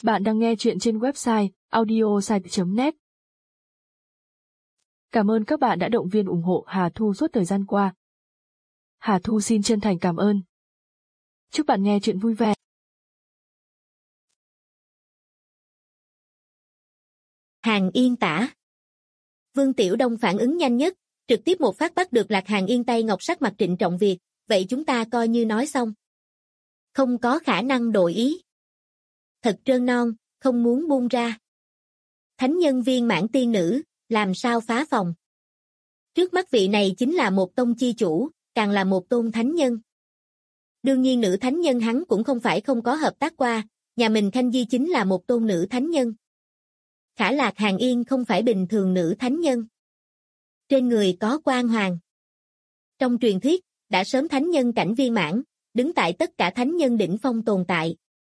Bạn đang nghe chuyện trên website audiosite.net. Cảm ơn các bạn đã động viên ủng hộ Hà Thu suốt thời gian qua. Hà Thu xin chân thành cảm ơn. Chúc bạn nghe chuyện vui vẻ. Hàng Yên tả. Vương Tiểu Đông phản ứng nhanh nhất, trực tiếp một phát bắt được Lạc Hàng Yên, tay ngọc sắc mặt trịnh trọng việc, vậy chúng ta coi như nói xong. Không có khả năng đổi ý. Thật trơn non, không muốn buông ra. Thánh nhân viên mãn tiên nữ, làm sao phá phòng. Trước mắt vị này chính là một tông chi chủ, càng là một tôn thánh nhân. Đương nhiên nữ thánh nhân hắn cũng không phải không có hợp tác qua, nhà mình Khanh Di chính là một tôn nữ thánh nhân. Khả Lạc Hàng Yên không phải bình thường nữ thánh nhân. Trên người có quang hoàng. Trong truyền thuyết, đã sớm thánh nhân cảnh viên mãn, đứng tại tất cả thánh nhân đỉnh phong tồn tại.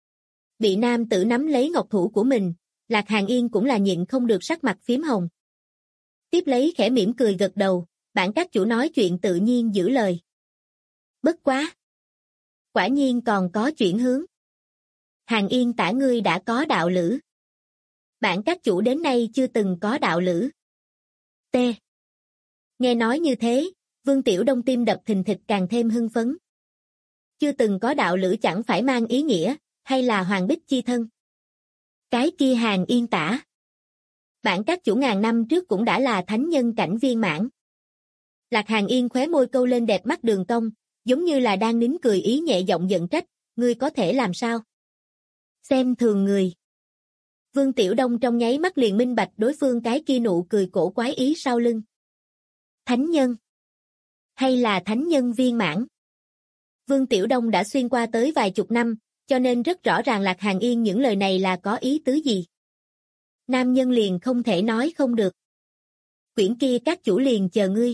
Bị nam tử nắm lấy ngọc thủ của mình, Lạc Hàng Yên cũng là nhịn không được sắc mặt phím hồng. Tiếp lấy khẽ mỉm cười gật đầu, bản các chủ nói chuyện tự nhiên giữ lời. Bất quá. Quả nhiên còn có chuyển hướng. Hàng Yên tả ngươi đã có đạo lữ. Bản các chủ đến nay chưa từng có đạo lữ. T. Nghe nói như thế, Vương Tiểu Đông tim đập thình thịch càng thêm hưng phấn. Chưa từng có đạo lữ chẳng phải mang ý nghĩa, hay là hoàng bích chi thân. Cái kia Hàng Yên tả. Bản các chủ ngàn năm trước cũng đã là thánh nhân cảnh viên mãn. Lạc Hàng Yên khóe môi câu lên đẹp mắt đường cong, giống như là đang nín cười ý nhẹ giọng giận trách, ngươi có thể làm sao? Xem thường người. Vương Tiểu Đông trong nháy mắt liền minh bạch đối phương cái kia nụ cười cổ quái ý sau lưng. Thánh nhân? Hay là thánh nhân viên mãn? Vương Tiểu Đông đã xuyên qua tới vài chục năm, cho nên rất rõ ràng Lạc Hàng Yên những lời này là có ý tứ gì. Nam nhân liền không thể nói không được. Quyển kia các chủ liền chờ ngươi.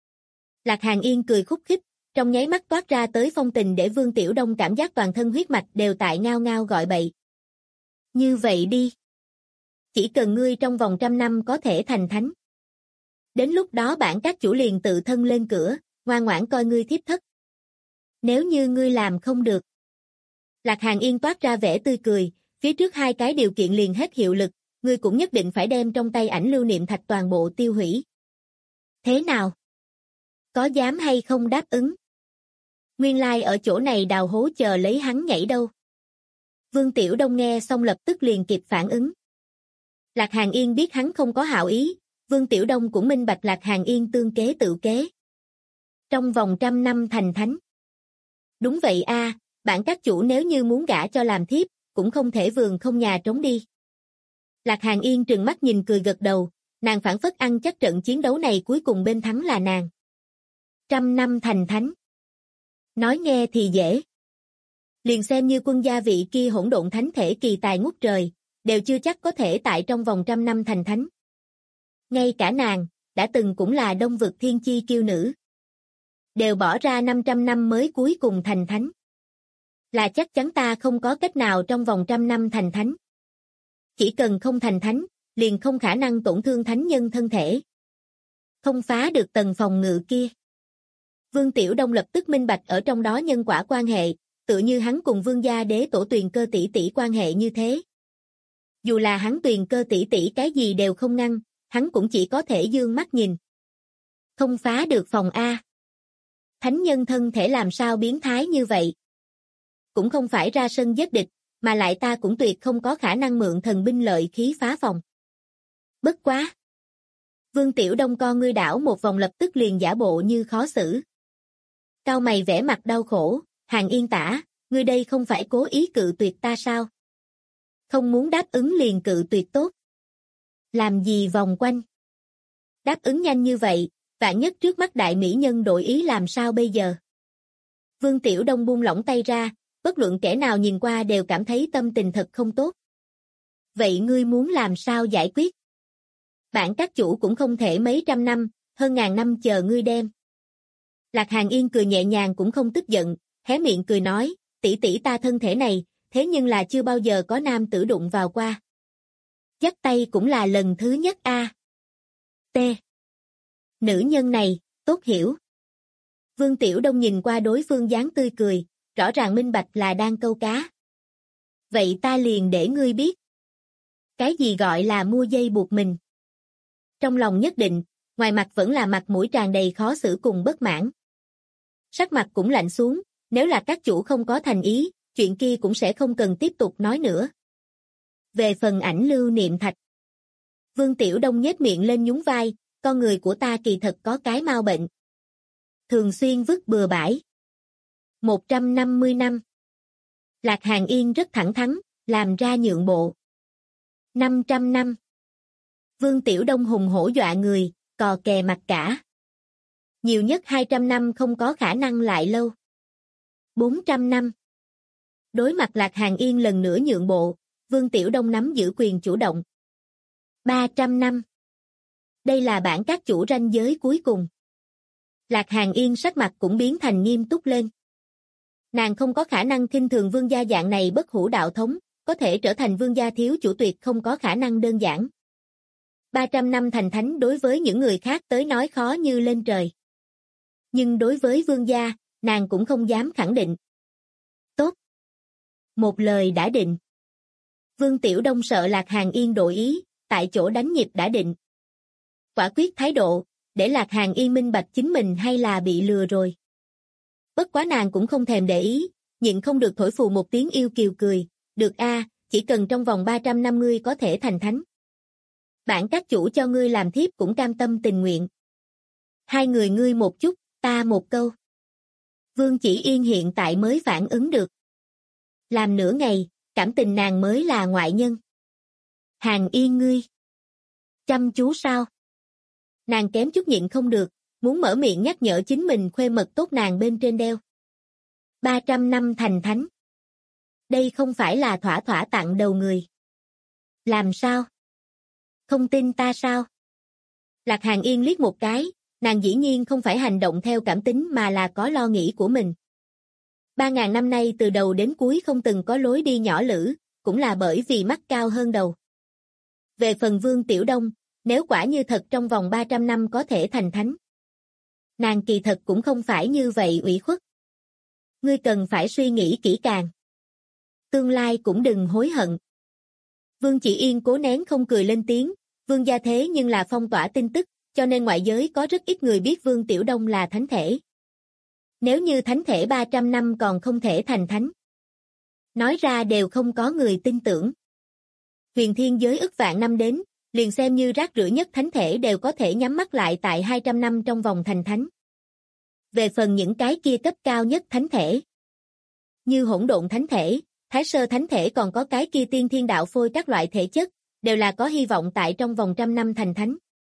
Lạc Hàng Yên cười khúc khích, trong nháy mắt toát ra tới phong tình để Vương Tiểu Đông cảm giác toàn thân huyết mạch đều tại ngao ngao gọi bậy. Như vậy đi. Chỉ cần ngươi trong vòng 100 năm có thể thành thánh. Đến lúc đó bản các chủ liền tự thân lên cửa, ngoan ngoãn coi ngươi thiếp thất. Nếu như ngươi làm không được. Lạc Hàng Yên toát ra vẻ tươi cười, phía trước hai cái điều kiện liền hết hiệu lực, ngươi cũng nhất định phải đem trong tay ảnh lưu niệm thạch toàn bộ tiêu hủy. Thế nào? Có dám hay không đáp ứng? Nguyên lai ở chỗ này đào hố chờ lấy hắn nhảy đâu. Vương Tiểu Đông nghe xong lập tức liền kịp phản ứng. Lạc Hàng Yên biết hắn không có hảo ý, Vương Tiểu Đông cũng minh bạch Lạc Hàng Yên tương kế tự kế. Trong vòng 100 năm thành thánh. Đúng vậy a, bản các chủ nếu như muốn gả cho làm thiếp, cũng không thể vườn không nhà trống đi. Lạc Hàng Yên trừng mắt nhìn cười gật đầu, nàng phảng phất ăn chắc trận chiến đấu này cuối cùng bên thắng là nàng. 100 năm thành thánh. Nói nghe thì dễ. Liền xem như quân gia vị kia hỗn độn thánh thể kỳ tài ngút trời, đều chưa chắc có thể tại trong vòng 100 năm thành thánh. Ngay cả nàng, đã từng cũng là đông vực thiên chi kiêu nữ. Đều bỏ ra 500 năm mới cuối cùng thành thánh. Là chắc chắn ta không có cách nào trong vòng 100 năm thành thánh. Chỉ cần không thành thánh, liền không khả năng tổn thương thánh nhân thân thể. Không phá được tầng phòng ngự kia. Vương Tiểu Đông lập tức minh bạch ở trong đó nhân quả quan hệ, tựa như hắn cùng Vương gia đế tổ Tuyền Cơ tỷ tỷ quan hệ như thế. Dù là hắn Tuyền Cơ tỷ tỷ cái gì đều không ngăn, hắn cũng chỉ có thể dương mắt nhìn. Không phá được phòng A. Thánh nhân thân thể làm sao biến thái như vậy? Cũng không phải ra sân giết địch, mà lại ta cũng tuyệt không có khả năng mượn thần binh lợi khí phá phòng. Bất quá. Vương Tiểu Đông con ngươi đảo một vòng lập tức liền giả bộ như khó xử. Cau mày vẻ mặt đau khổ, Hàng Yên tả, ngươi đây không phải cố ý cự tuyệt ta sao? Không muốn đáp ứng liền cự tuyệt tốt. Làm gì vòng quanh? Đáp ứng nhanh như vậy, vạn nhất trước mắt đại mỹ nhân đổi ý làm sao bây giờ? Vương Tiểu Đông buông lỏng tay ra, bất luận kẻ nào nhìn qua đều cảm thấy tâm tình thật không tốt. Vậy ngươi muốn làm sao giải quyết? Bản các chủ cũng không thể mấy trăm năm, hơn ngàn năm chờ ngươi đem. Lạc Hàng Yên cười nhẹ nhàng cũng không tức giận, hé miệng cười nói, tỷ tỷ ta thân thể này, thế nhưng là chưa bao giờ có nam tử đụng vào qua. Dắt tay cũng là lần thứ nhất a. T. Nữ nhân này, tốt hiểu. Vương Tiểu Đông nhìn qua đối phương dáng tươi cười, rõ ràng minh bạch là đang câu cá. Vậy ta liền để ngươi biết. Cái gì gọi là mua dây buộc mình? Trong lòng nhất định, ngoài mặt vẫn là mặt mũi tràn đầy khó xử cùng bất mãn. Sắc mặt cũng lạnh xuống, nếu là các chủ không có thành ý, chuyện kia cũng sẽ không cần tiếp tục nói nữa. Về phần ảnh lưu niệm thạch, Vương Tiểu Đông nhếch miệng lên nhún vai, con người của ta kỳ thật có cái mau bệnh. Thường xuyên vứt bừa bãi. 150 năm. Lạc Hàn Yên rất thẳng thắn, làm ra nhượng bộ. 500 năm. Vương Tiểu Đông hùng hổ dọa người, cò kè mặt cả. Nhiều nhất 200 năm không có khả năng lại lâu. 400 năm. Đối mặt Lạc Hàn Yên lần nữa nhượng bộ, Vương Tiểu Đông nắm giữ quyền chủ động. 300 năm. Đây là bản các chủ ranh giới cuối cùng. Lạc Hàn Yên sắc mặt cũng biến thành nghiêm túc lên. Nàng không có khả năng khinh thường vương gia dạng này bất hủ đạo thống, có thể trở thành vương gia thiếu chủ tuyệt không có khả năng đơn giản. 300 năm thành thánh đối với những người khác tới nói khó như lên trời. Nhưng đối với vương gia, nàng cũng không dám khẳng định. Tốt. Một lời đã định. Vương Tiểu Đông sợ Lạc Hàn Yên đổi ý, tại chỗ đánh nhịp đã định. Quả quyết thái độ, để Lạc Hàn Yên minh bạch chính mình hay là bị lừa rồi. Bất quá nàng cũng không thèm để ý, nhịn không được thổi phù một tiếng yêu kiều cười, được a, chỉ cần trong vòng 300 năm ngươi có thể thành thánh. Bản các chủ cho ngươi làm thiếp cũng cam tâm tình nguyện. Hai người ngươi một chút, ta một câu. Vương Chỉ Yên hiện tại mới phản ứng được. Làm nửa ngày, cảm tình nàng mới là ngoại nhân. Hàn Yên ngươi. Chăm chú sao? Nàng kém chút nhịn không được, muốn mở miệng nhắc nhở chính mình khuê mật tốt nàng bên trên đeo. 300 năm thành thánh. Đây không phải là thỏa thỏa tặng đầu người. Làm sao? Không tin ta sao? Lạc Hàn Yên liếc một cái, nàng dĩ nhiên không phải hành động theo cảm tính mà là có lo nghĩ của mình. 3.000 năm nay từ đầu đến cuối không từng có lối đi nhỏ lử, cũng là bởi vì mắt cao hơn đầu. Về phần Vương Tiểu Đông, nếu quả như thật trong vòng 300 năm có thể thành thánh. Nàng kỳ thật cũng không phải như vậy ủy khuất. Ngươi cần phải suy nghĩ kỹ càng. Tương lai cũng đừng hối hận. Vương Chỉ Yên cố nén không cười lên tiếng, Vương gia thế nhưng là phong tỏa tin tức, cho nên ngoại giới có rất ít người biết Vương Tiểu Đông là thánh thể. Nếu như thánh thể 300 năm còn không thể thành thánh. Nói ra đều không có người tin tưởng. Huyền thiên giới ức vạn năm đến, liền xem như rác rưởi nhất thánh thể đều có thể nhắm mắt lại tại 200 năm trong vòng thành thánh. Về phần những cái kia cấp cao nhất thánh thể, như hỗn độn thánh thể, thái sơ thánh thể còn có cái kia tiên thiên đạo phôi các loại thể chất, đều là có hy vọng tại trong vòng trăm năm thành thánh.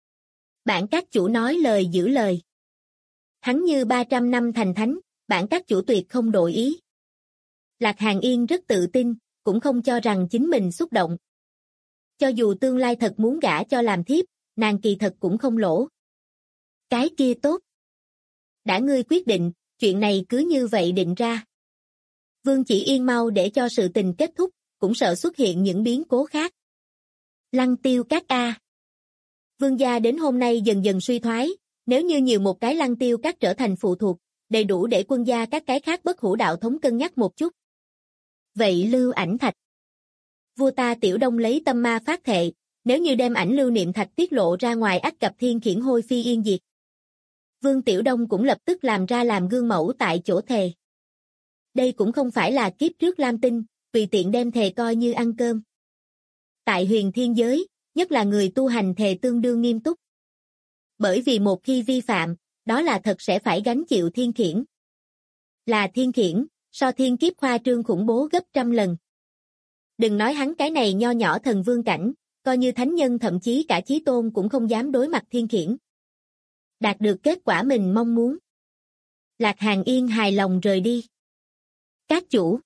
Bản các chủ nói lời giữ lời. Hắn như 300 năm thành thánh, bản các chủ tuyệt không đổi ý. Lạc Hàn Yên rất tự tin, cũng không cho rằng chính mình xúc động. Cho dù tương lai thật muốn gả cho làm thiếp, nàng kỳ thật cũng không lỗ. Cái kia tốt. Đã ngươi quyết định, chuyện này cứ như vậy định ra. Vương Chỉ Yên mau để cho sự tình kết thúc, cũng sợ xuất hiện những biến cố khác. Lăng Tiêu Các A. Vương gia đến hôm nay dần dần suy thoái, nếu như nhiều một cái Lăng Tiêu Các trở thành phụ thuộc, đầy đủ để quân gia các cái khác bất hủ đạo thống cân nhắc một chút. Vậy lưu ảnh thạch. Vua ta Tiểu Đông lấy tâm ma phát thệ, nếu như đem ảnh lưu niệm thạch tiết lộ ra ngoài ắt gặp thiên khiển hôi phi yên diệt. Vương Tiểu Đông cũng lập tức làm ra làm gương mẫu tại chỗ thề. Đây cũng không phải là kiếp trước Lam Tinh, tùy tiện đem thề coi như ăn cơm. Tại huyền thiên giới, nhất là người tu hành thề tương đương nghiêm túc. Bởi vì một khi vi phạm, đó là thật sẽ phải gánh chịu thiên khiển. Là thiên khiển, so thiên kiếp khoa trương khủng bố gấp trăm lần. Đừng nói hắn cái này nho nhỏ thần vương cảnh, coi như thánh nhân thậm chí cả chí tôn cũng không dám đối mặt thiên khiển. Đạt được kết quả mình mong muốn. Lạc Hàn Yên hài lòng rời đi. Các chủ.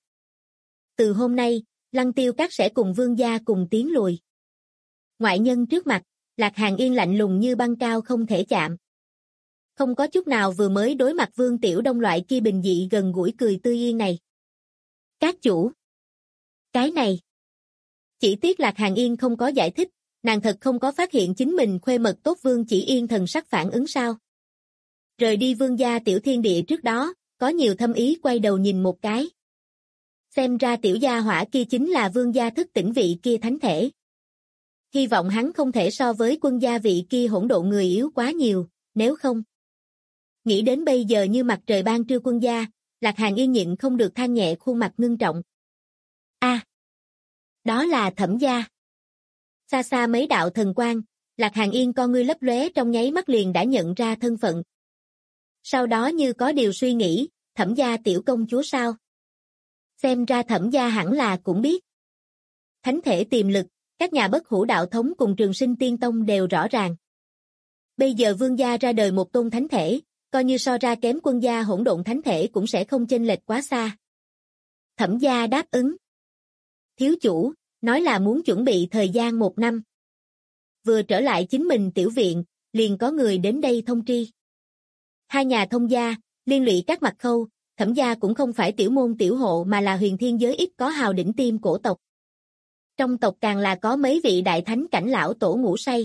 Từ hôm nay, Lăng Tiêu Các sẽ cùng vương gia cùng tiến lùi. Ngoại nhân trước mặt, Lạc Hàn Yên lạnh lùng như băng cao không thể chạm. Không có chút nào vừa mới đối mặt Vương Tiểu Đông loại kia bình dị gần gũi cười tươi yên này. Các chủ. Cái này. Chỉ tiếc Lạc Hàn Yên không có giải thích, nàng thật không có phát hiện chính mình khuê mật tốt Vương Chỉ Yên thần sắc phản ứng sao. Rời đi vương gia tiểu thiên địa trước đó, có nhiều thâm ý quay đầu nhìn một cái. Xem ra tiểu gia hỏa kia chính là vương gia thức tỉnh vị kia thánh thể. Hy vọng hắn không thể so với quân gia vị kia hỗn độn người yếu quá nhiều, nếu không. Nghĩ đến bây giờ như mặt trời ban trưa quân gia, Lạc Hàn Yên nhịn không được than nhẹ, khuôn mặt ngưng trọng. Đó là Thẩm gia. Xa xa mấy đạo thần quang, Lạc Hàn Yên con ngươi lấp lóe trong nháy mắt liền đã nhận ra thân phận. Sau đó như có điều suy nghĩ, Thẩm gia tiểu công chúa sao? Xem ra Thẩm gia hẳn là cũng biết. Thánh thể tiềm lực, các nhà bất hủ đạo thống cùng Trường Sinh Tiên Tông đều rõ ràng. Bây giờ vương gia ra đời một tôn thánh thể, coi như so ra kém quân gia hỗn độn thánh thể cũng sẽ không chênh lệch quá xa. Thẩm gia đáp ứng. Thiếu chủ, nói là muốn chuẩn bị thời gian 1 năm. Vừa trở lại chính mình tiểu viện, liền có người đến đây thông tri. Hai nhà thông gia, liên lụy các mặt khâu, Thẩm gia cũng không phải tiểu môn tiểu hộ mà là huyền thiên giới ít có hào đỉnh tiêm cổ tộc. Trong tộc càng là có mấy vị đại thánh cảnh lão tổ ngủ say.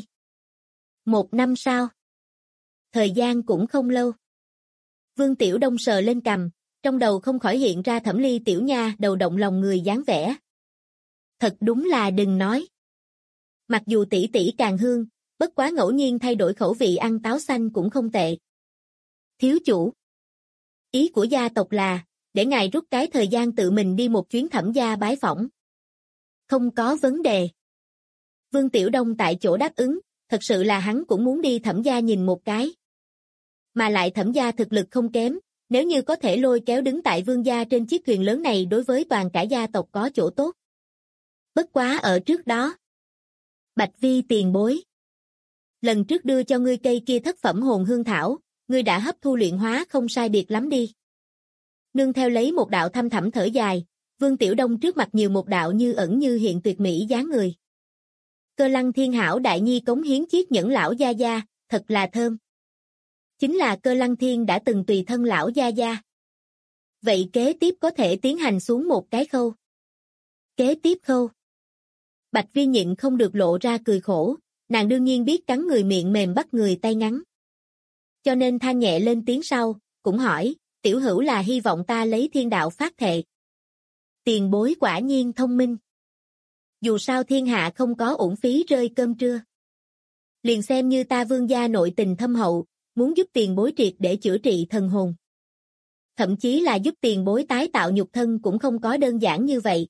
1 năm sau. Thời gian cũng không lâu. Vương Tiểu Đông sờ lên cằm, trong đầu không khỏi hiện ra Thẩm Ly tiểu nha đầu động lòng người dáng vẻ. Thật đúng là đừng nói. Mặc dù tỷ tỷ càng hương, bất quá ngẫu nhiên thay đổi khẩu vị ăn táo xanh cũng không tệ. Thiếu chủ. Ý của gia tộc là, để ngài rút cái thời gian tự mình đi một chuyến Thẩm gia bái phỏng. Không có vấn đề. Vương Tiểu Đông tại chỗ đáp ứng, thật sự là hắn cũng muốn đi Thẩm gia nhìn một cái. Mà lại Thẩm gia thực lực không kém, nếu như có thể lôi kéo đứng tại vương gia trên chiếc thuyền lớn này đối với toàn cả gia tộc có chỗ tốt. Bất quá ở trước đó. Bạch Vi tiền bối. Lần trước đưa cho ngươi cây kia thất phẩm hồn hương thảo, ngươi đã hấp thu luyện hóa không sai biệt lắm đi. Nương theo lấy một đạo thâm thẳm thở dài, Vương Tiểu Đông trước mặt nhiều một đạo như ẩn như hiện tuyệt mỹ dáng người. Cơ Lăng Thiên hảo đại nhi cống hiến chiếc nhẫn lão gia gia, thật là thơm. Chính là Cơ Lăng Thiên đã từng tùy thân lão gia gia. Vậy kế tiếp có thể tiến hành xuống một cái khâu. Kế tiếp khâu. Bạch Vi nhịn không được lộ ra cười khổ, nàng đương nhiên biết cắn người miệng mềm bắt người tay ngắn. Cho nên than nhẹ lên tiếng sau, cũng hỏi, tiểu hữu là hy vọng ta lấy thiên đạo phát thệ. Tiền bối quả nhiên thông minh. Dù sao thiên hạ không có uổng phí rơi cơm trưa. Liền xem như ta vương gia nội tình thâm hậu, muốn giúp tiền bối triệt để chữa trị thần hồn. Thậm chí là giúp tiền bối tái tạo nhục thân cũng không có đơn giản như vậy.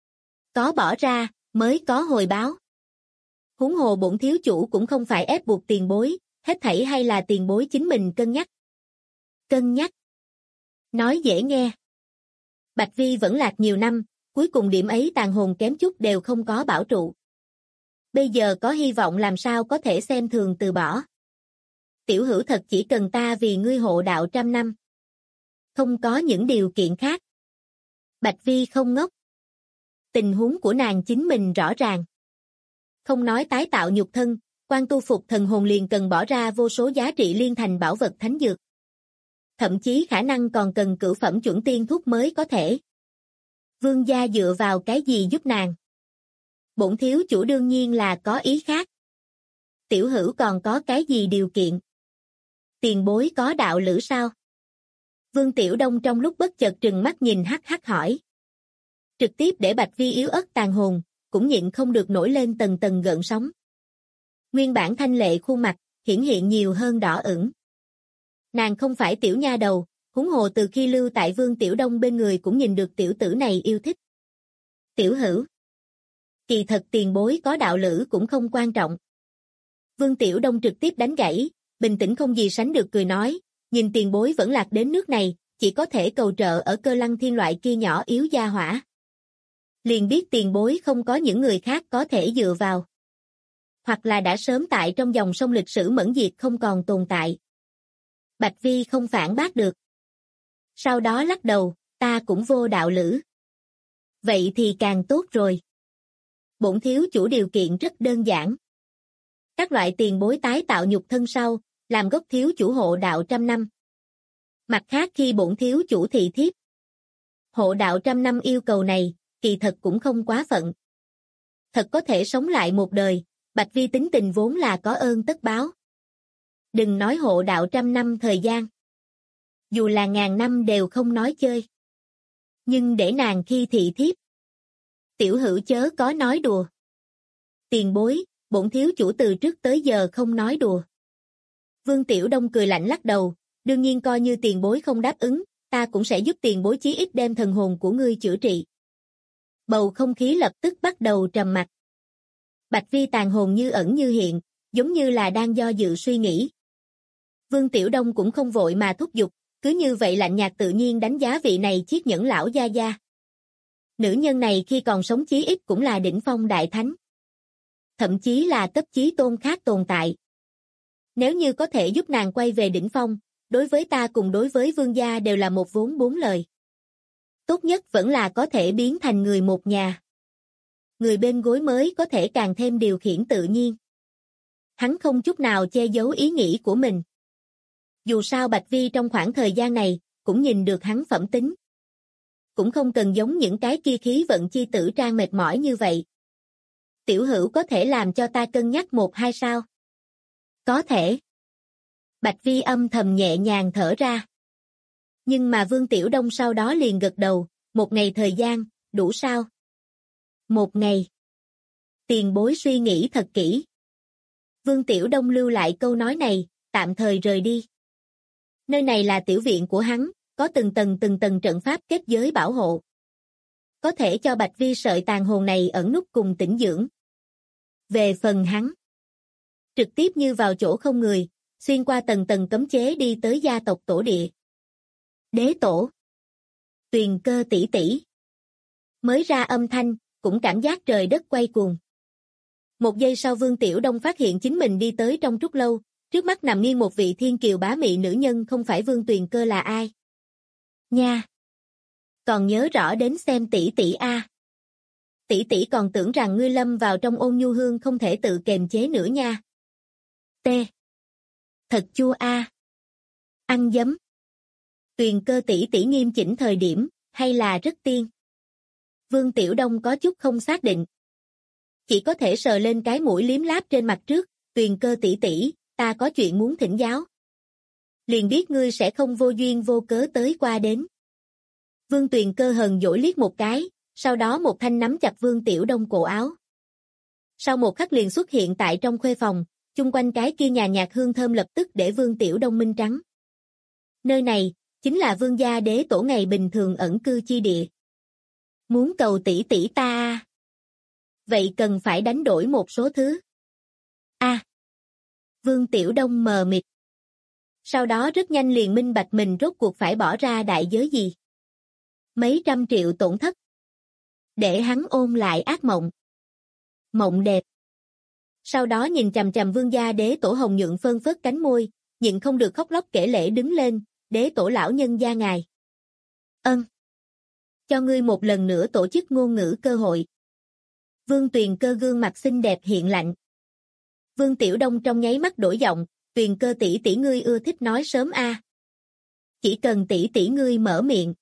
Có bỏ ra, mới có hồi báo. Huống hồ bổn thiếu chủ cũng không phải ép buộc tiền bối, hết thảy hay là tiền bối chính mình cân nhắc. Cân nhắc. Nói dễ nghe. Bạch Vi vẫn lạc nhiều năm, cuối cùng điểm ấy tàn hồn kém chút đều không có bảo trụ. Bây giờ có hy vọng làm sao có thể xem thường từ bỏ. Tiểu hữu thật chỉ cần ta vì ngươi hộ đạo 100 năm. Không có những điều kiện khác. Bạch Vi không ngốc. Tình huống của nàng chính mình rõ ràng. Không nói tái tạo nhục thân, quan tu phục thần hồn liền cần bỏ ra vô số giá trị liên thành bảo vật thánh dược. Thậm chí khả năng còn cần cửu phẩm chuẩn tiên thuốc mới có thể. Vương gia dựa vào cái gì giúp nàng? Bổn thiếu chủ đương nhiên là có ý khác. Tiểu hữu còn có cái gì điều kiện? Tiền bối có đạo lữ sao? Vương Tiểu Đông trong lúc bất chợt trừng mắt nhìn hắc hắc hỏi. Trực tiếp để Bạch Vi yếu ớt tàn hồn, cũng nhịn không được nổi lên tầng tầng gợn sóng. Nguyên bản thanh lệ khuôn mặt, hiển hiện nhiều hơn đỏ ửng. Nàng không phải tiểu nha đầu, huống hồ từ khi lưu tại Vương Tiểu Đông bên người cũng nhìn được tiểu tử này yêu thích. Tiểu hữu. Kỳ thật tiền bối có đạo lữ cũng không quan trọng. Vương Tiểu Đông trực tiếp đánh gãy, bình tĩnh không gì sánh được cười nói, nhìn tiền bối vẫn lạc đến nước này, chỉ có thể cầu trợ ở Cơ Lăng Thiên loại kia nhỏ yếu gia hỏa. Liền biết tiền bối không có những người khác có thể dựa vào. Hoặc là đã sớm tại trong dòng sông lịch sử mẫn diệt không còn tồn tại. Bạch Vi không phản bác được. Sau đó lắc đầu, ta cũng vô đạo lữ. Vậy thì càng tốt rồi. Bổn thiếu chủ điều kiện rất đơn giản. Các loại tiền bối tái tạo nhục thân sau, làm gốc thiếu chủ hộ đạo 100 năm. Mặt khác khi bổn thiếu chủ thị thiếp. Hộ đạo 100 năm yêu cầu này, kỳ thật cũng không quá phận. Thật có thể sống lại một đời, Bạch Vi tính tình vốn là có ơn tất báo. Đừng nói hộ đạo 100 năm thời gian. Dù là 1000 năm đều không nói chơi. Nhưng để nàng khi thị thiếp. Tiểu hữu chớ có nói đùa. Tiền bối, bổn thiếu chủ từ trước tới giờ không nói đùa. Vương Tiểu Đông cười lạnh lắc đầu, đương nhiên coi như tiền bối không đáp ứng, ta cũng sẽ giúp tiền bối chí ít đem thần hồn của ngươi chữa trị. Bầu không khí lập tức bắt đầu trầm mặc. Bạch Vi tàn hồn như ẩn như hiện, giống như là đang do dự suy nghĩ. Vương Tiểu Đông cũng không vội mà thúc giục, cứ như vậy lạnh nhạt tự nhiên đánh giá vị này chiết nhẫn lão gia gia. Nữ nhân này khi còn sống chí ít cũng là đỉnh phong đại thánh. Thậm chí là cấp chí tôn khác tồn tại. Nếu như có thể giúp nàng quay về đỉnh phong, đối với ta cùng đối với vương gia đều là một vốn bốn lời. Tốt nhất vẫn là có thể biến thành người một nhà. Người bên gối mới có thể càng thêm điều khiển tự nhiên. Hắn không chút nào che giấu ý nghĩ của mình. Dù sao Bạch Vi trong khoảng thời gian này, cũng nhìn được hắn phẩm tính. Cũng không cần giống những cái kia khí vận chi tử trang mệt mỏi như vậy. Tiểu hữu có thể làm cho ta cân nhắc một hai sao? Có thể. Bạch Vi âm thầm nhẹ nhàng thở ra. Nhưng mà Vương Tiểu Đông sau đó liền gật đầu, một ngày thời gian, đủ sao? Một ngày. Tiền bối suy nghĩ thật kỹ. Vương Tiểu Đông lưu lại câu nói này, tạm thời rời đi. Nơi này là tiểu viện của hắn, có từng tầng trận pháp kết giới bảo hộ. Có thể cho Bạch Vi sợi tàn hồn này ẩn núp cùng tĩnh dưỡng. Về phần hắn, trực tiếp như vào chỗ không người, xuyên qua tầng cấm chế đi tới gia tộc tổ địa. Đế tổ. Tuyền Cơ tỷ tỷ. Mới ra âm thanh, cũng cảm giác trời đất quay cuồng. Một giây sau Vương Tiểu Đông phát hiện chính mình đi tới trong trúc lâu, trước mắt nằm nghiêng một vị thiên kiều bá mị nữ nhân không phải Vương Tuyền Cơ là ai. Nha! Còn nhớ rõ đến xem tỷ tỷ a. Tỷ tỷ còn tưởng rằng ngươi lâm vào trong ôn nhu hương không thể tự kềm chế nữa nha. T. Thật chua a. Ăn giấm. Tuyền Cơ tỷ tỷ nghiêm chỉnh thời điểm, hay là rất tiên. Vương Tiểu Đông có chút không xác định. Chỉ có thể sờ lên cái mũi liếm láp trên mặt trước, Tuyền Cơ tỷ tỷ, ta có chuyện muốn thỉnh giáo. Liền biết ngươi sẽ không vô duyên vô cớ tới qua đến. Vương Tuyền Cơ hờn dỗi liếc một cái, sau đó một thanh nắm chặt Vương Tiểu Đông cổ áo. Sau một khắc liền xuất hiện tại trong khuê phòng, chung quanh cái kia nhàn nhạt hương thơm lập tức để Vương Tiểu Đông minh trắng. Nơi này, chính là Vương gia đế tổ ngày bình thường ẩn cư chi địa. Muốn cầu tỷ tỷ ta. Vậy cần phải đánh đổi một số thứ. Vương Tiểu Đông mờ mịt. Sau đó rất nhanh liền minh bạch mình rốt cuộc phải bỏ ra đại giới gì. Mấy trăm triệu tổn thất. Để hắn ôm lại ác mộng. Mộng đẹp. Sau đó nhìn chằm chằm Vương gia đế tổ hồng nhuận phơn phớt cánh môi, nhịn không được khóc lóc kể lể đứng lên, đế tổ lão nhân gia ngài. Ân. Cho ngươi một lần nữa tổ chức ngôn ngữ cơ hội. Vương Tuyền Cơ gương mặt xinh đẹp hiện lạnh. Vương Tiểu Đông trong nháy mắt đổi giọng, Tuyền Cơ tỷ tỷ ngươi ưa thích nói sớm a. Chỉ cần tỷ tỷ ngươi mở miệng.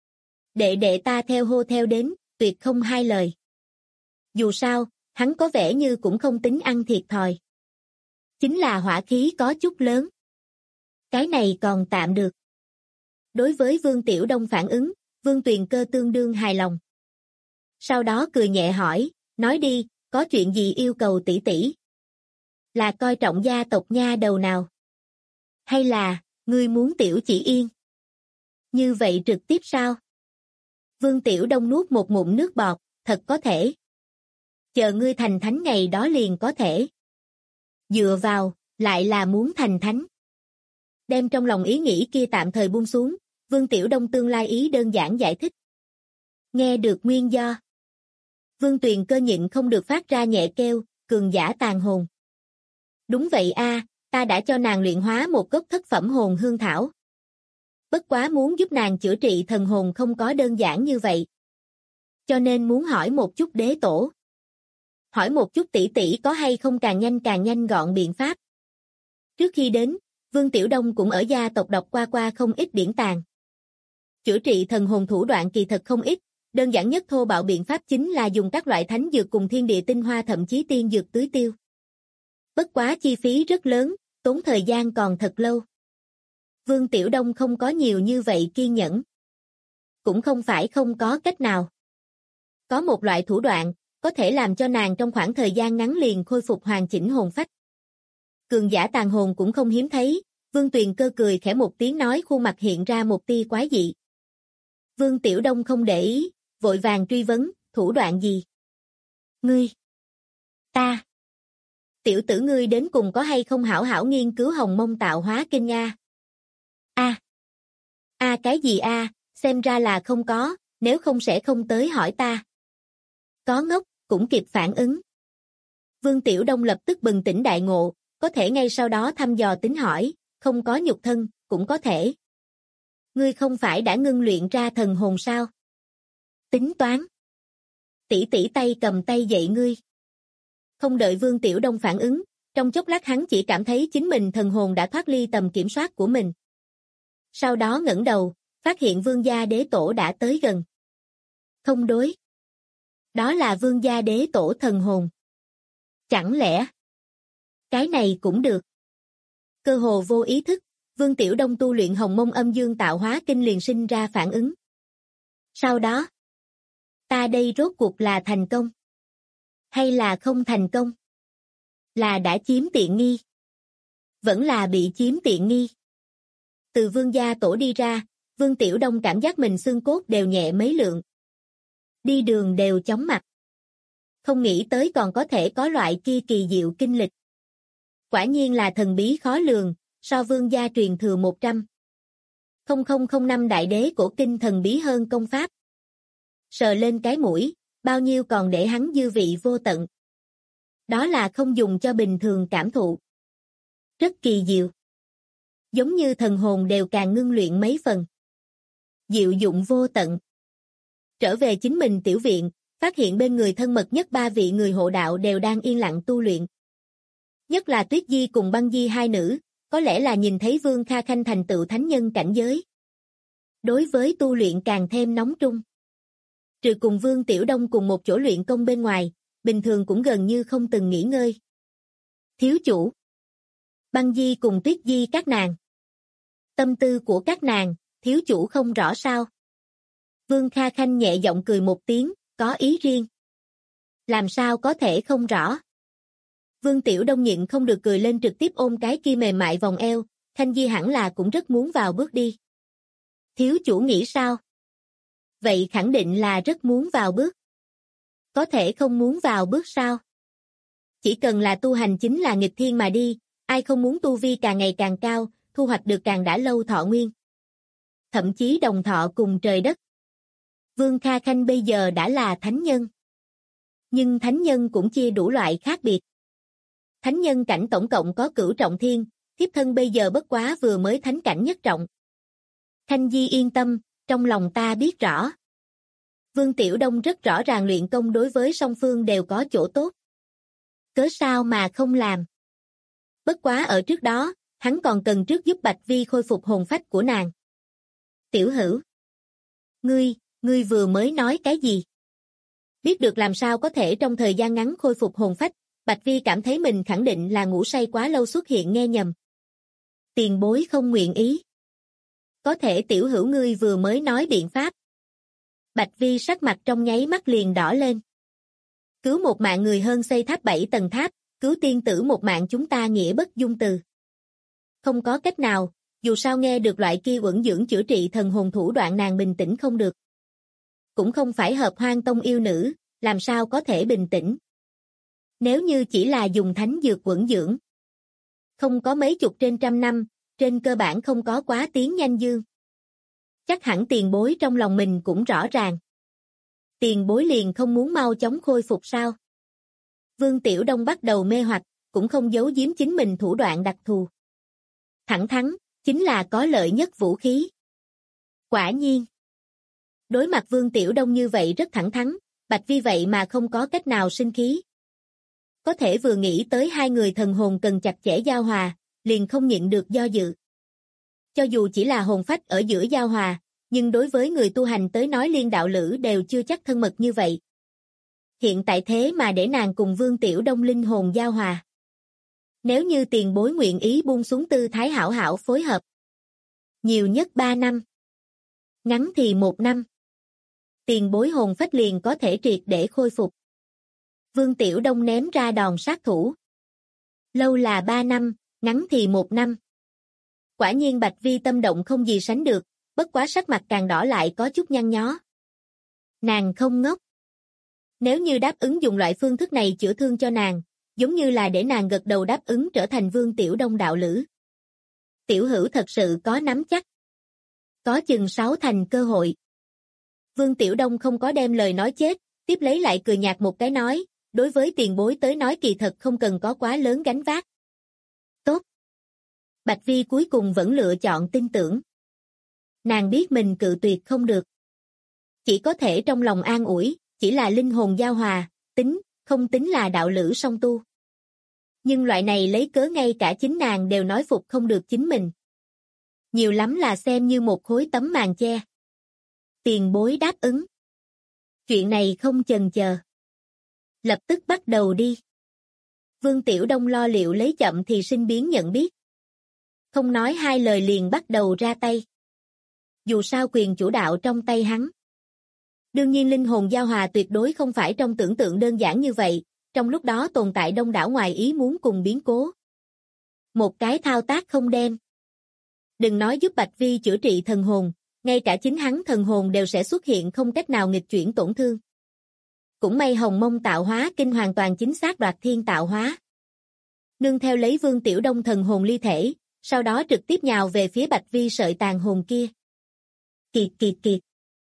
Đệ ta theo hô theo đến, tuyệt không hai lời. Dù sao, hắn có vẻ như cũng không tính ăn thiệt thòi. Chính là hỏa khí có chút lớn. Cái này còn tạm được. Đối với Vương Tiểu Đông phản ứng, Vương Tuyền Cơ tương đương hài lòng. Sau đó cười nhẹ hỏi, nói đi, có chuyện gì yêu cầu tỷ tỷ? Là coi trọng gia tộc nha đầu nào? Hay là, ngươi muốn Tiểu Chỉ Yên? Như vậy trực tiếp sao? Vương Tiểu Đông nuốt một ngụm nước bọt, thật có thể. Chờ ngươi thành thánh ngày đó liền có thể. Dựa vào, lại là muốn thành thánh. Đem trong lòng ý nghĩ kia tạm thời buông xuống, Vương Tiểu Đông tương lai ý đơn giản giải thích. Nghe được nguyên do. Vương Tuyền Cơ nhịn không được phát ra nhẹ kêu, cường giả tàn hồn. Đúng vậy a, ta đã cho nàng luyện hóa một gốc thất phẩm hồn hương thảo. Bất quá muốn giúp nàng chữa trị thần hồn không có đơn giản như vậy. Cho nên muốn hỏi một chút đế tổ. Hỏi một chút tỷ tỷ có hay không càng nhanh gọn biện pháp. Trước khi đến, Vương Tiểu Đông cũng ở gia tộc đọc qua không ít điển tàng. Chữa trị thần hồn thủ đoạn kỳ thật không ít, đơn giản nhất thô bạo biện pháp chính là dùng các loại thánh dược cùng thiên địa tinh hoa thậm chí tiên dược tưới tiêu. Bất quá chi phí rất lớn, tốn thời gian còn thật lâu. Vương Tiểu Đông không có nhiều như vậy kiên nhẫn. Cũng không phải không có cách nào. Có một loại thủ đoạn, có thể làm cho nàng trong khoảng thời gian ngắn liền khôi phục hoàn chỉnh hồn phách. Cường giả tàn hồn cũng không hiếm thấy, Vương Tuyền Cơ cười khẽ một tiếng nói, khuôn mặt hiện ra một tia quái dị. Vương Tiểu Đông không để ý, vội vàng truy vấn, thủ đoạn gì? Ngươi! Ta! Tiểu tử ngươi đến cùng có hay không hảo hảo nghiên cứu hồng mông tạo hóa kinh Nga? Cái gì xem ra là không có, nếu không sẽ không tới hỏi ta. Có ngốc, cũng kịp phản ứng. Vương Tiểu Đông lập tức bừng tỉnh đại ngộ, có thể ngay sau đó thăm dò tính hỏi, không có nhục thân, cũng có thể. Ngươi không phải đã ngưng luyện ra thần hồn sao? Tính toán. Tỷ tỷ tay cầm tay dạy ngươi. Không đợi Vương Tiểu Đông phản ứng, trong chốc lát hắn chỉ cảm thấy chính mình thần hồn đã thoát ly tầm kiểm soát của mình. Sau đó ngẩng đầu, phát hiện Vương gia đế tổ đã tới gần. Không đối. Đó là Vương gia đế tổ thần hồn. Chẳng lẽ cái này cũng được? Cơ hồ vô ý thức, Vương Tiểu Đông tu luyện hồng mông âm dương tạo hóa kinh liền sinh ra phản ứng. Sau đó, ta đây rốt cuộc là thành công? Hay là không thành công? Là đã chiếm tiện nghi? Vẫn là bị chiếm tiện nghi? Từ Vương gia tổ đi ra, Vương Tiểu Đông cảm giác mình xương cốt đều nhẹ mấy lượng. Đi đường đều chóng mặt. Không nghĩ tới còn có thể có loại kia kỳ diệu kinh lịch. Quả nhiên là thần bí khó lường, so Vương gia truyền thừa 100,005 đại đế cổ kinh thần bí hơn công pháp. Sờ lên cái mũi, bao nhiêu còn để hắn dư vị vô tận. Đó là không dùng cho bình thường cảm thụ. Rất kỳ diệu. Giống như thần hồn đều càng ngưng luyện mấy phần. Diệu dụng vô tận. Trở về chính mình tiểu viện, phát hiện bên người thân mật nhất 3 vị người hộ đạo đều đang yên lặng tu luyện. Nhất là Tuyết Di cùng Băng Di hai nữ, có lẽ là nhìn thấy Vương Kha Khanh thành tựu thánh nhân cảnh giới. Đối với tu luyện càng thêm nóng trung. Trừ cùng Vương Tiểu Đông cùng một chỗ luyện công bên ngoài, bình thường cũng gần như không từng nghỉ ngơi. Thiếu chủ. Băng Di cùng Tuyết Di các nàng. Tâm tư của các nàng, thiếu chủ không rõ sao? Vương Kha Khanh nhẹ giọng cười một tiếng, có ý riêng. Làm sao có thể không rõ? Vương Tiểu Đông nhịn không được cười lên, trực tiếp ôm cái kia mềm mại vòng eo, Khanh Di hẳn là cũng rất muốn vào bước đi. Thiếu chủ nghĩ sao? Vậy khẳng định là rất muốn vào bước. Có thể không muốn vào bước sao? Chỉ cần là tu hành chính là nghịch thiên mà đi, ai không muốn tu vi càng ngày càng cao, thu hoạch được càng đã lâu thọ nguyên. Thậm chí đồng thọ cùng trời đất. Vương Kha Khanh bây giờ đã là thánh nhân. Nhưng thánh nhân cũng chia đủ loại khác biệt. Thánh nhân cảnh tổng cộng có cửu trọng thiên, thiếp thân bây giờ bất quá vừa mới thánh cảnh nhất trọng. Khanh Di yên tâm, trong lòng ta biết rõ. Vương Tiểu Đông rất rõ ràng luyện công đối với song phương đều có chỗ tốt. Cớ sao mà không làm? Bất quá ở trước đó, hắn còn cần trước giúp Bạch Vi khôi phục hồn phách của nàng. Tiểu Hữu. Ngươi vừa mới nói cái gì? Biết được làm sao có thể trong thời gian ngắn khôi phục hồn phách, Bạch Vi cảm thấy mình khẳng định là ngủ say quá lâu xuất hiện nghe nhầm. Tiền bối không nguyện ý. Có thể Tiểu Hữu ngươi vừa mới nói biện pháp. Bạch Vi sắc mặt trong nháy mắt liền đỏ lên. Cứu một mạng người hơn xây tháp 7 tầng tháp, cứu tiên tử một mạng chúng ta nghĩa bất dung từ. Không có cách nào, dù sao nghe được loại kia uẩn dưỡng chữa trị thần hồn thủ đoạn nàng bình tĩnh không được. Cũng không phải Hợp Hoang Tông yêu nữ, làm sao có thể bình tĩnh. Nếu như chỉ là dùng thánh dược uẩn dưỡng. Không có mấy chục trên trăm năm, trên cơ bản không có quá tiếng nhanh dương. Chắc hẳn tiền bối trong lòng mình cũng rõ ràng. Tiền bối liền không muốn mau chóng khôi phục sao? Vương Tiểu Đông bắt đầu mê hoặc, cũng không giấu giếm chính mình thủ đoạn đặc thù. Thẳng thắn, chính là có lợi nhất vũ khí. Quả nhiên. Đối mặt Vương Tiểu Đông như vậy rất thẳng thắn, Bạch Vi vậy mà không có cách nào sinh khí. Có thể vừa nghĩ tới hai người thần hồn cần chặt chẽ giao hòa, liền không nhịn được do dự. Cho dù chỉ là hồn phách ở giữa giao hòa, nhưng đối với người tu hành tới nói liên đạo lữ đều chưa chắc thân mật như vậy. Hiện tại thế mà để nàng cùng Vương Tiểu Đông linh hồn giao hòa. Nếu như tiền bối nguyện ý buông xuống tư thái hảo hảo phối hợp. Nhiều nhất 3 năm. Ngắn thì 1 năm. Tiền bối hồn phách liền có thể triệt để khôi phục. Vương Tiểu Đông ném ra đòn sát thủ. Lâu là 3 năm, ngắn thì 1 năm. Quả nhiên Bạch Vi tâm động không gì sánh được, bất quá sắc mặt càng đỏ lại có chút nhăn nhó. Nàng không ngốc. Nếu như đáp ứng dùng loại phương thức này chữa thương cho nàng, giống như là để nàng gật đầu đáp ứng trở thành Vương Tiểu Đông đạo lữ. Tiểu Hữu thật sự có nắm chắc. Có chừng 6 thành cơ hội. Vương Tiểu Đông không có đem lời nói chết, tiếp lấy lại cười nhạt một cái nói, đối với tiền bối tới nói kỳ thật không cần có quá lớn gánh vác. Tốt. Bạch Vi cuối cùng vẫn lựa chọn tin tưởng. Nàng biết mình cự tuyệt không được. Chỉ có thể trong lòng an ủi, chỉ là linh hồn giao hòa, không tính là đạo lữ song tu. Nhưng loại này lấy cớ ngay cả chính nàng đều nói phục không được chính mình. Nhiều lắm là xem như một khối tấm màn che. Tiền bối đáp ứng. Chuyện này không chần chờ. Lập tức bắt đầu đi. Vương Tiểu Đông lo liệu lấy chậm thì sinh biến nhận biết. Không nói hai lời liền bắt đầu ra tay. Dù sao quyền chủ đạo trong tay hắn. Đương nhiên linh hồn giao hòa tuyệt đối không phải trong tưởng tượng đơn giản như vậy, trong lúc đó tồn tại đông đảo ngoài ý muốn cùng biến cố. Một cái thao tác không đem. Đừng nói giúp Bạch Vi chữa trị thần hồn, ngay cả chính hắn thần hồn đều sẽ xuất hiện không cách nào nghịch chuyển tổn thương. Cũng may Hồng Mông tạo hóa kinh hoàn toàn chính xác đoạt thiên tạo hóa. Nương theo lấy Vương Tiểu Đông thần hồn ly thể, sau đó trực tiếp nhào về phía Bạch Vi sợi tàn hồn kia. Kiệt.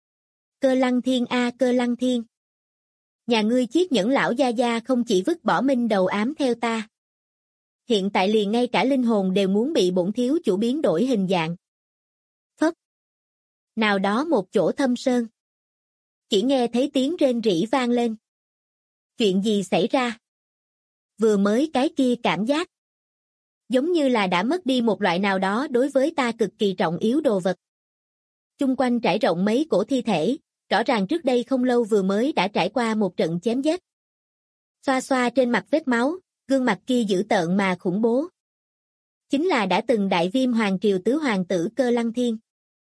Cơ Lăng Thiên a Cơ Lăng Thiên. Nhà ngươi chiết nhẫn lão gia gia không chỉ vứt bỏ minh đầu ám theo ta. Hiện tại liền ngay cả linh hồn đều muốn bị bổn thiếu chủ biến đổi hình dạng. Phất. Nào đó một chỗ thâm sơn. Chỉ nghe thấy tiếng rên rỉ vang lên. Chuyện gì xảy ra? Vừa mới cái kia cảm giác. Giống như là đã mất đi một loại nào đó đối với ta cực kỳ trọng yếu đồ vật. Chung quanh trải rộng mấy cổ thi thể, rõ ràng trước đây không lâu vừa mới đã trải qua một trận chém giết. Xoa xoa trên mặt vết máu, gương mặt kia dữ tợn mà khủng bố. Chính là đã từng đại viêm hoàng triều tứ hoàng tử Cơ Lăng Thiên.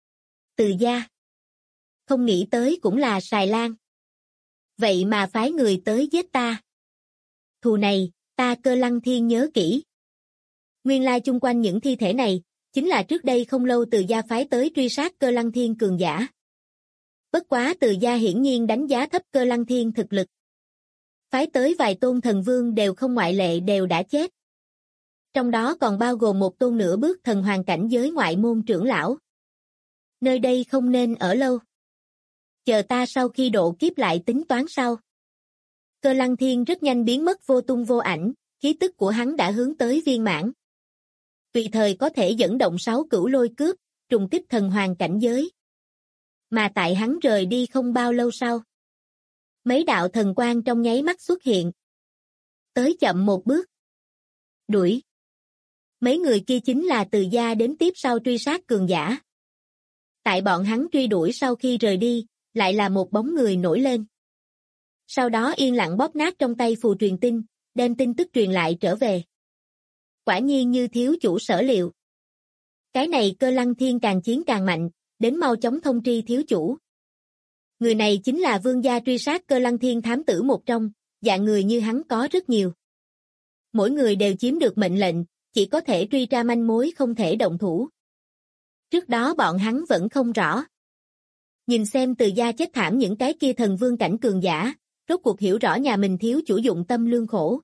Từ gia. Không nghĩ tới cũng là Sài Lan. Vậy mà phái người tới giết ta. Thù này, ta Cơ Lăng Thiên nhớ kỹ. Nguyên lai chung quanh những thi thể này, chính là trước đây không lâu Từ gia phái tới truy sát Cơ Lăng Thiên cường giả. Bất quá Từ gia hiển nhiên đánh giá thấp Cơ Lăng Thiên thực lực. Phái tới vài tôn thần vương đều không ngoại lệ đều đã chết. Trong đó còn bao gồm một tôn nửa bước thần hoàng cảnh giới ngoại môn trưởng lão. Nơi đây không nên ở lâu. Chờ ta sau khi độ kiếp lại tính toán sau. Cơ Lăng Thiên rất nhanh biến mất vô tung vô ảnh, khí tức của hắn đã hướng tới viên mãn. Tùy thời có thể dẫn động 6 cửu lôi cướp, trùng kích thần hoàng cảnh giới. Mà tại hắn rời đi không bao lâu sau. Mấy đạo thần quang trong nháy mắt xuất hiện. Tới chậm một bước. Đuổi. Mấy người kia chính là Từ gia đến tiếp sau truy sát cường giả. Tại bọn hắn truy đuổi sau khi rời đi, lại là một bóng người nổi lên. Sau đó yên lặng bóp nát trong tay phù truyền tin, đem tin tức truyền lại trở về. Quả nhiên như thiếu chủ sở liệu. Cái này Cơ Lăng Thiên càng chiến càng mạnh, đến mau chóng thông tri thiếu chủ. Người này chính là vương gia truy sát Cơ Lăng Thiên thám tử một trong, dạng người như hắn có rất nhiều. Mỗi người đều chiếm được mệnh lệnh, chỉ có thể truy tra manh mối không thể động thủ. Trước đó bọn hắn vẫn không rõ. Nhìn xem Từ gia chết thảm những cái kia thần vương cảnh cường giả, rốt cuộc hiểu rõ nhà mình thiếu chủ dụng tâm lương khổ.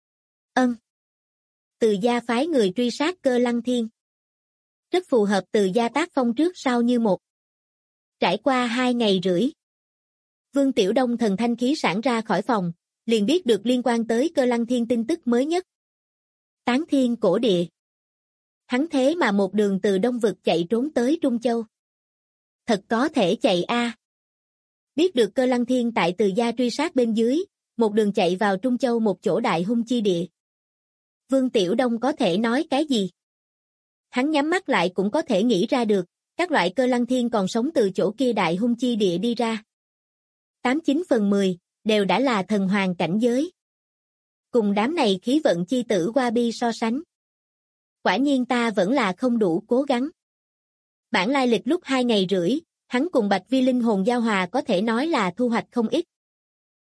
Từ gia phái người truy sát Cơ Lăng Thiên. Rất phù hợp Từ gia tác phong trước sau như một. Trải qua 2 ngày rưỡi. Vương Tiểu Đông thần thanh khí sản ra khỏi phòng, liền biết được liên quan tới Cơ Lăng Thiên tin tức mới nhất. Tán Thiên cổ địa. Hắn thế mà một đường từ Đông Vực chạy trốn tới Trung Châu. Thật có thể chạy a. Biết được Cơ Lăng Thiên tại Từ gia truy sát bên dưới, một đường chạy vào Trung Châu một chỗ đại hung chi địa. Vương Tiểu Đông có thể nói cái gì? Hắn nhắm mắt lại cũng có thể nghĩ ra được, các loại Cơ Lăng Thiên còn sống từ chỗ kia đại hung chi địa đi ra. 89 phần 10, đều đã là thần hoàng cảnh giới. Cùng đám này khí vận chi tử qua bi so sánh. Quả nhiên ta vẫn là không đủ cố gắng. Bản lai lịch lúc 2 ngày rưỡi, hắn cùng Bạch Vi linh hồn giao hòa có thể nói là thu hoạch không ít.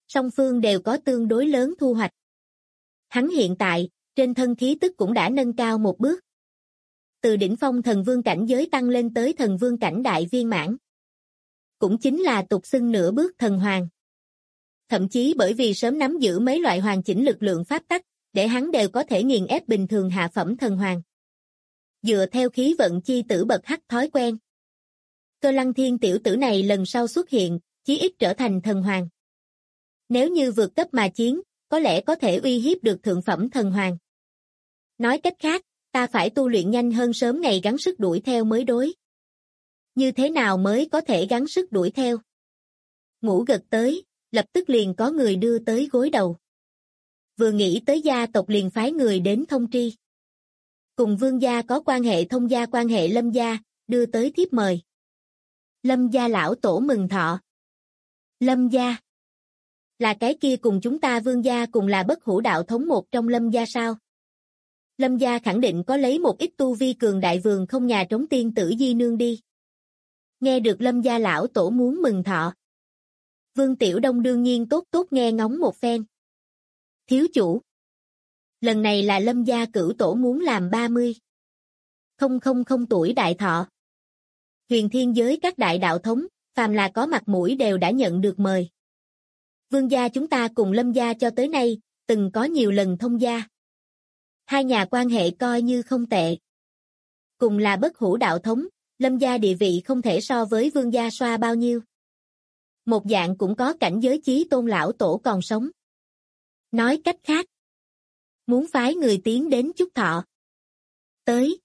song phương đều có tương đối lớn thu hoạch. Hắn hiện tại, trên thân khí tức cũng đã nâng cao một bước. Từ đỉnh phong thần vương cảnh giới tăng lên tới thần vương cảnh đại viên mãn. Cũng chính là tục xưng nửa bước thần hoàng. Thậm chí bởi vì sớm nắm giữ mấy loại hoàn chỉnh lực lượng pháp tắc, để hắn đều có thể nghiền ép bình thường hạ phẩm thần hoàng. Dựa theo khí vận chi tử bậc hắc thói quen. Cơ Lăng Thiên tiểu tử này lần sau xuất hiện, chí ít trở thành thần hoàng. Nếu như vượt cấp mà chiến, có lẽ có thể uy hiếp được thượng phẩm thần hoàng. Nói cách khác, ta phải tu luyện nhanh hơn sớm ngày gắng sức đuổi theo mới đối. Như thế nào mới có thể gắng sức đuổi theo? Ngủ gật tới, lập tức liền có người đưa tới gối đầu. Vừa nghĩ tới gia tộc liền phái người đến thông tri. Cùng Vương gia có quan hệ thông gia quan hệ Lâm gia, đưa tới thiếp mời. Lâm gia lão tổ mừng thọ. Lâm gia. Là cái kia cùng chúng ta Vương gia cùng là bất hủ đạo thống một trong Lâm gia sao? Lâm gia khẳng định có lấy một ít tu vi cường đại vườn không nhà trống tiên tử di nương đi. Nghe được Lâm gia lão tổ muốn mừng thọ. Vương Tiểu Đông đương nhiên tốt tốt nghe ngóng một phen. Thiếu chủ. Lần này là Lâm gia cửu tổ muốn làm 30. 000 tuổi đại thọ. Huyền thiên giới các đại đạo thống, phàm là có mặt mũi đều đã nhận được mời. Vương gia chúng ta cùng Lâm gia cho tới nay, từng có nhiều lần thông gia. Hai nhà quan hệ coi như không tệ. Cùng là bất hủ đạo thống, Lâm gia địa vị không thể so với Vương gia xoa bao nhiêu. Một dạng cũng có cảnh giới chí tôn lão tổ còn sống. Nói cách khác, muốn phái người tiến đến chúc thọ. Tới.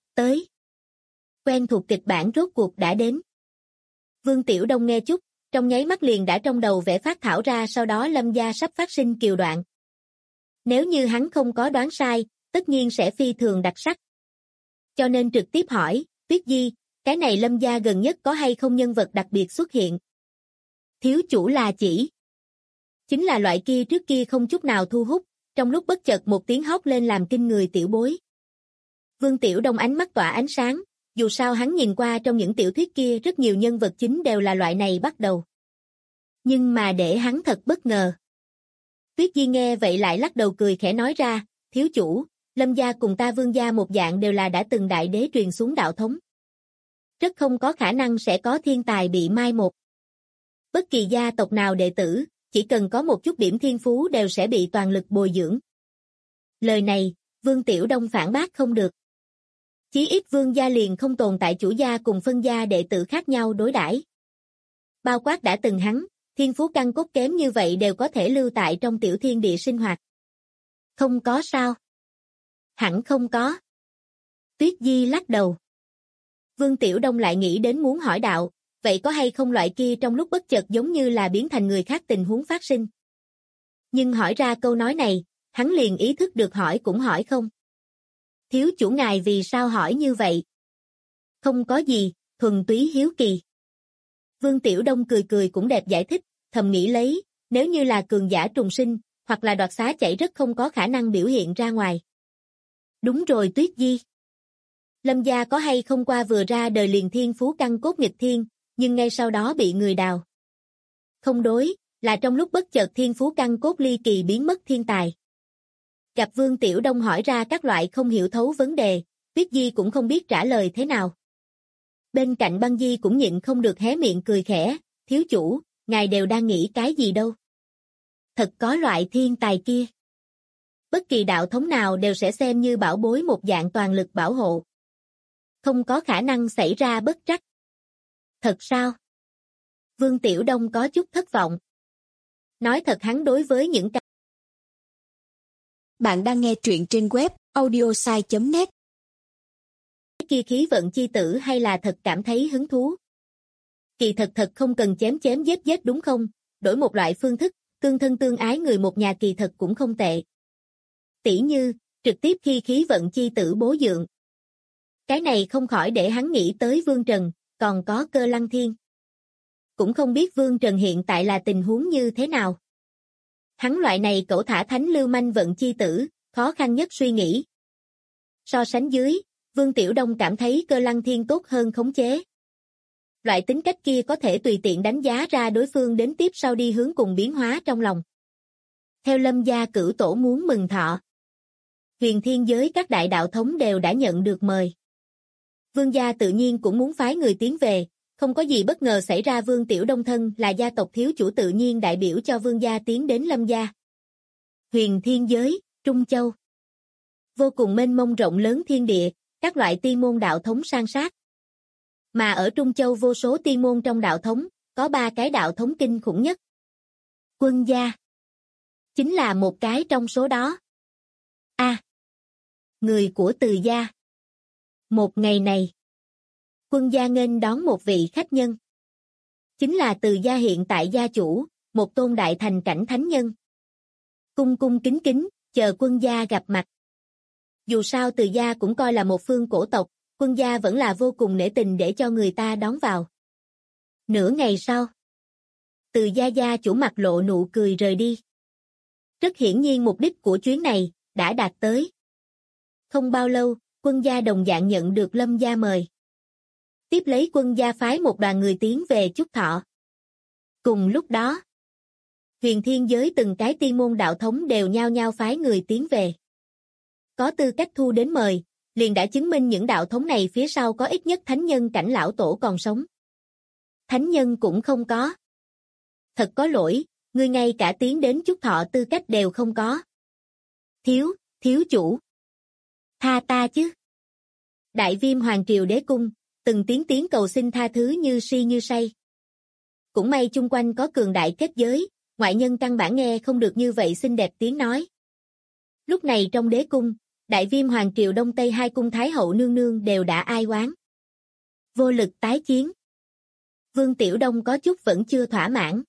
Quen thuộc kịch bản rốt cuộc đã đến. Vương Tiểu Đông nghe chút, trong nháy mắt liền đã trong đầu vẽ phát thảo ra sau đó Lâm gia sắp phát sinh kiều đoạn. Nếu như hắn không có đoán sai, tất nhiên sẽ phi thường đặc sắc. Cho nên trực tiếp hỏi, Tuyết Di, cái này Lâm gia gần nhất có hay không nhân vật đặc biệt xuất hiện? Thiếu chủ là chỉ. Chính là loại kia trước kia không chút nào thu hút, trong lúc bất chợt một tiếng hót lên làm kinh người tiểu bối. Vương Tiểu Đông ánh mắt tỏa ánh sáng, dù sao hắn nhìn qua trong những tiểu thuyết kia rất nhiều nhân vật chính đều là loại này bắt đầu. Nhưng mà để hắn thật bất ngờ. Tuyết Di nghe vậy lại lắc đầu cười khẽ nói ra, thiếu chủ, Lâm gia cùng ta Vương gia một dạng đều là đã từng đại đế truyền xuống đạo thống. Rất không có khả năng sẽ có thiên tài bị mai một. Bất kỳ gia tộc nào đệ tử, chỉ cần có một chút điểm thiên phú đều sẽ bị toàn lực bồi dưỡng. Lời này, Vương Tiểu Đông phản bác không được. Chí ít Vương gia liền không tồn tại chủ gia cùng phân gia đệ tử khác nhau đối đãi. Bao quát đã từng hắn, thiên phú căn cốt kém như vậy đều có thể lưu tại trong tiểu thiên địa sinh hoạt. Không có sao? Hẳn không có. Tuyết Di lắc đầu. Vương Tiểu Đông lại nghĩ đến muốn hỏi đạo, vậy có hay không loại kia trong lúc bất chợt giống như là biến thành người khác tình huống phát sinh? Nhưng hỏi ra câu nói này, hắn liền ý thức được hỏi cũng hỏi không. Thiếu chủ ngài vì sao hỏi như vậy? Không có gì, thuần túy hiếu kỳ. Vương Tiểu Đông cười cười cũng đẹp giải thích, thầm nghĩ lấy, nếu như là cường giả trùng sinh, hoặc là đoạt xá chạy rất không có khả năng biểu hiện ra ngoài. Đúng rồi Tuyết Di. Lâm gia có hay không qua vừa ra đời liền thiên phú căn cốt nghịch thiên, nhưng ngay sau đó bị người đào. Không đối, là trong lúc bất chợt thiên phú căn cốt ly kỳ biến mất thiên tài. Gặp Vương Tiểu Đông hỏi ra các loại không hiểu thấu vấn đề, Tuyết Di cũng không biết trả lời thế nào. Bên cạnh Băng Di cũng nhịn không được hé miệng cười khẽ, thiếu chủ, ngài đều đang nghĩ cái gì đâu. Thật có loại thiên tài kia. Bất kỳ đạo thống nào đều sẽ xem như bảo bối một dạng toàn lực bảo hộ. Không có khả năng xảy ra bất trắc. Thật sao? Vương Tiểu Đông có chút thất vọng. Nói thật hắn đối với những cái... Bạn đang nghe truyện trên web audiosai.net. Kia khí vận chi tử hay là thật cảm thấy hứng thú. Kỳ thật không cần chém giết đúng không? Đổi một loại phương thức, tương thân tương ái người một nhà kỳ thật cũng không tệ. Tỷ như, trực tiếp khi khí vận chi tử bố dượng. Cái này không khỏi để hắn nghĩ tới Vương Trần, còn có Cơ Lăng Thiên. Cũng không biết Vương Trần hiện tại là tình huống như thế nào. Hắn loại này cẩu thả thánh lưu manh vận chi tử, khó khăn nhất suy nghĩ. So sánh dưới, Vương Tiểu Đông cảm thấy Cơ Lăng Thiên tốt hơn khống chế. Loại tính cách kia có thể tùy tiện đánh giá ra đối phương đến tiếp sau đi hướng cùng biến hóa trong lòng. Theo Lâm gia cửu tổ muốn mừng thọ. Huyền thiên giới các đại đạo thống đều đã nhận được mời. Vương gia tự nhiên cũng muốn phái người tiến về, không có gì bất ngờ xảy ra. Vương Tiểu Đông thân là gia tộc thiếu chủ tự nhiên đại biểu cho vương gia tiến đến Lâm gia. Huyền thiên giới, Trung Châu. Vô cùng mênh mông rộng lớn thiên địa, các loại tiên môn đạo thống san sát. Mà ở Trung Châu vô số tiên môn trong đạo thống, có 3 cái đạo thống kinh khủng nhất. Quân gia chính là một cái trong số đó. Người của Từ gia. Một ngày này, Quân gia nghênh đón một vị khách nhân. Chính là Từ gia hiện tại gia chủ, một tôn đại thành cảnh thánh nhân. Cung cung kính kính, chờ Quân gia gặp mặt. Dù sao Từ gia cũng coi là một phương cổ tộc, Quân gia vẫn là vô cùng nể tình để cho người ta đón vào. Nửa ngày sau, Từ gia gia chủ mặt lộ nụ cười rời đi. Rất hiển nhiên mục đích của chuyến này đã đạt tới. Không bao lâu, Quân gia đồng dạng nhận được Lâm gia mời. Tiếp lấy Quân gia phái một đoàn người tiến về chúc thọ. Cùng lúc đó, huyền thiên giới từng cái tiên môn đạo thống đều nhao nhao phái người tiến về. Có tư cách thu đến mời, liền đã chứng minh những đạo thống này phía sau có ít nhất thánh nhân cảnh lão tổ còn sống. Thánh nhân cũng không có. Thật có lỗi, ngươi ngay cả tiến đến chúc thọ tư cách đều không có. Thiếu chủ. Tha ta chứ. Đại Viêm Hoàng Triều Đế Cung, từng tiếng cầu xin tha thứ như si như say. Cũng may chung quanh có cường đại kết giới, ngoại nhân căn bản nghe không được như vậy xinh đẹp tiếng nói. Lúc này trong đế cung, Đại Viêm Hoàng Triều Đông Tây hai cung Thái hậu nương nương đều đã ai oán. Vô lực tái chiến. Vương Tiểu Đông có chút vẫn chưa thỏa mãn.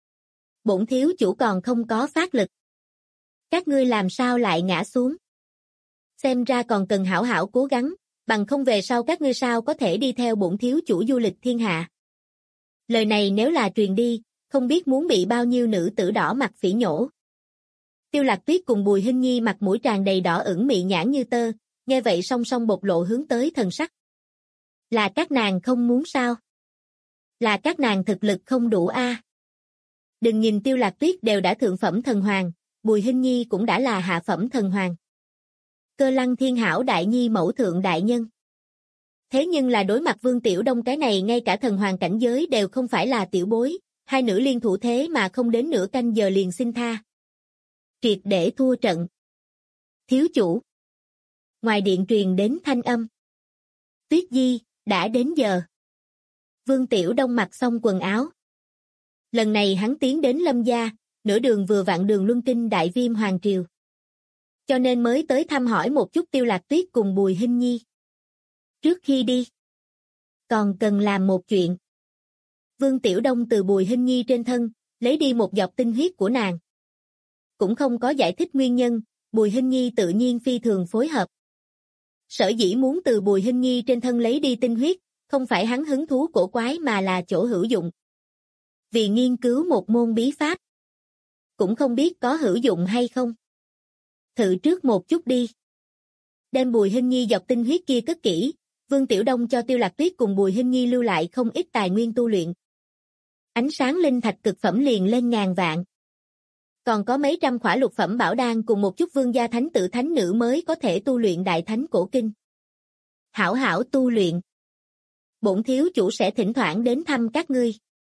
Bổn thiếu chủ còn không có phát lực. Các ngươi làm sao lại ngã xuống? Xem ra còn cần hảo hảo cố gắng, bằng không về sau các ngươi sao có thể đi theo bổn thiếu chủ du lịch thiên hạ. Lời này nếu là truyền đi, không biết muốn bị bao nhiêu nữ tử đỏ mặt phỉ nhổ. Tiêu Lạc Tuyết cùng Bùi Hinh Nhi mặt mũi tràn đầy đỏ ửng mị nhãn như tơ, nghe vậy song song bộc lộ hướng tới thần sắc. Là các nàng không muốn sao? Là các nàng thực lực không đủ a. Đừng nhìn Tiêu Lạc Tuyết đều đã thượng phẩm thần hoàng, Bùi Hinh Nhi cũng đã là hạ phẩm thần hoàng. Cơ Lăng Thiên Hảo đại nhi mẫu thượng đại nhân. Thế nhưng là đối mặt Vương Tiểu Đông cái này ngay cả thần hoàng cảnh giới đều không phải là tiểu bối, hai nữ liên thủ thế mà không đến nửa canh giờ liền xin tha. Triệt để thua trận. Thiếu chủ. Ngoài điện truyền đến thanh âm. Tuyết Di, đã đến giờ. Vương Tiểu Đông mặc xong quần áo. Lần này hắn tiến đến Lâm gia, nửa đường vừa vặn đường luân kinh Đại Viêm Hoàng Triều. Cho nên mới tới thăm hỏi một chút Tiêu Lạc Tuyết cùng Bùi Hinh Nhi. Trước khi đi, còn cần làm một chuyện. Vương Tiểu Đông từ Bùi Hinh Nhi trên thân, lấy đi một giọt tinh huyết của nàng. Cũng không có giải thích nguyên nhân, Bùi Hinh Nhi tự nhiên phi thường phối hợp. Sở dĩ muốn từ Bùi Hinh Nhi trên thân lấy đi tinh huyết, không phải hắn hứng thú cổ quái mà là chỗ hữu dụng. Vì nghiên cứu một môn bí pháp. Cũng không biết có hữu dụng hay không. Thử trước một chút đi. Đem Bùi Hinh Nhi giọt tinh huyết kia cất kỹ, Vương Tiểu Đông cho Tiêu Lạc Tuyết cùng Bùi Hinh Nhi lưu lại không ít tài nguyên tu luyện. Ánh sáng linh thạch cực phẩm liền lên ngàn vạn. Còn có mấy trăm khỏa lục phẩm bảo đan cùng một chút vương gia thánh tử thánh nữ mới có thể tu luyện đại thánh cổ kinh. Hảo hảo tu luyện. Bổn thiếu chủ sẽ thỉnh thoảng đến thăm các ngươi.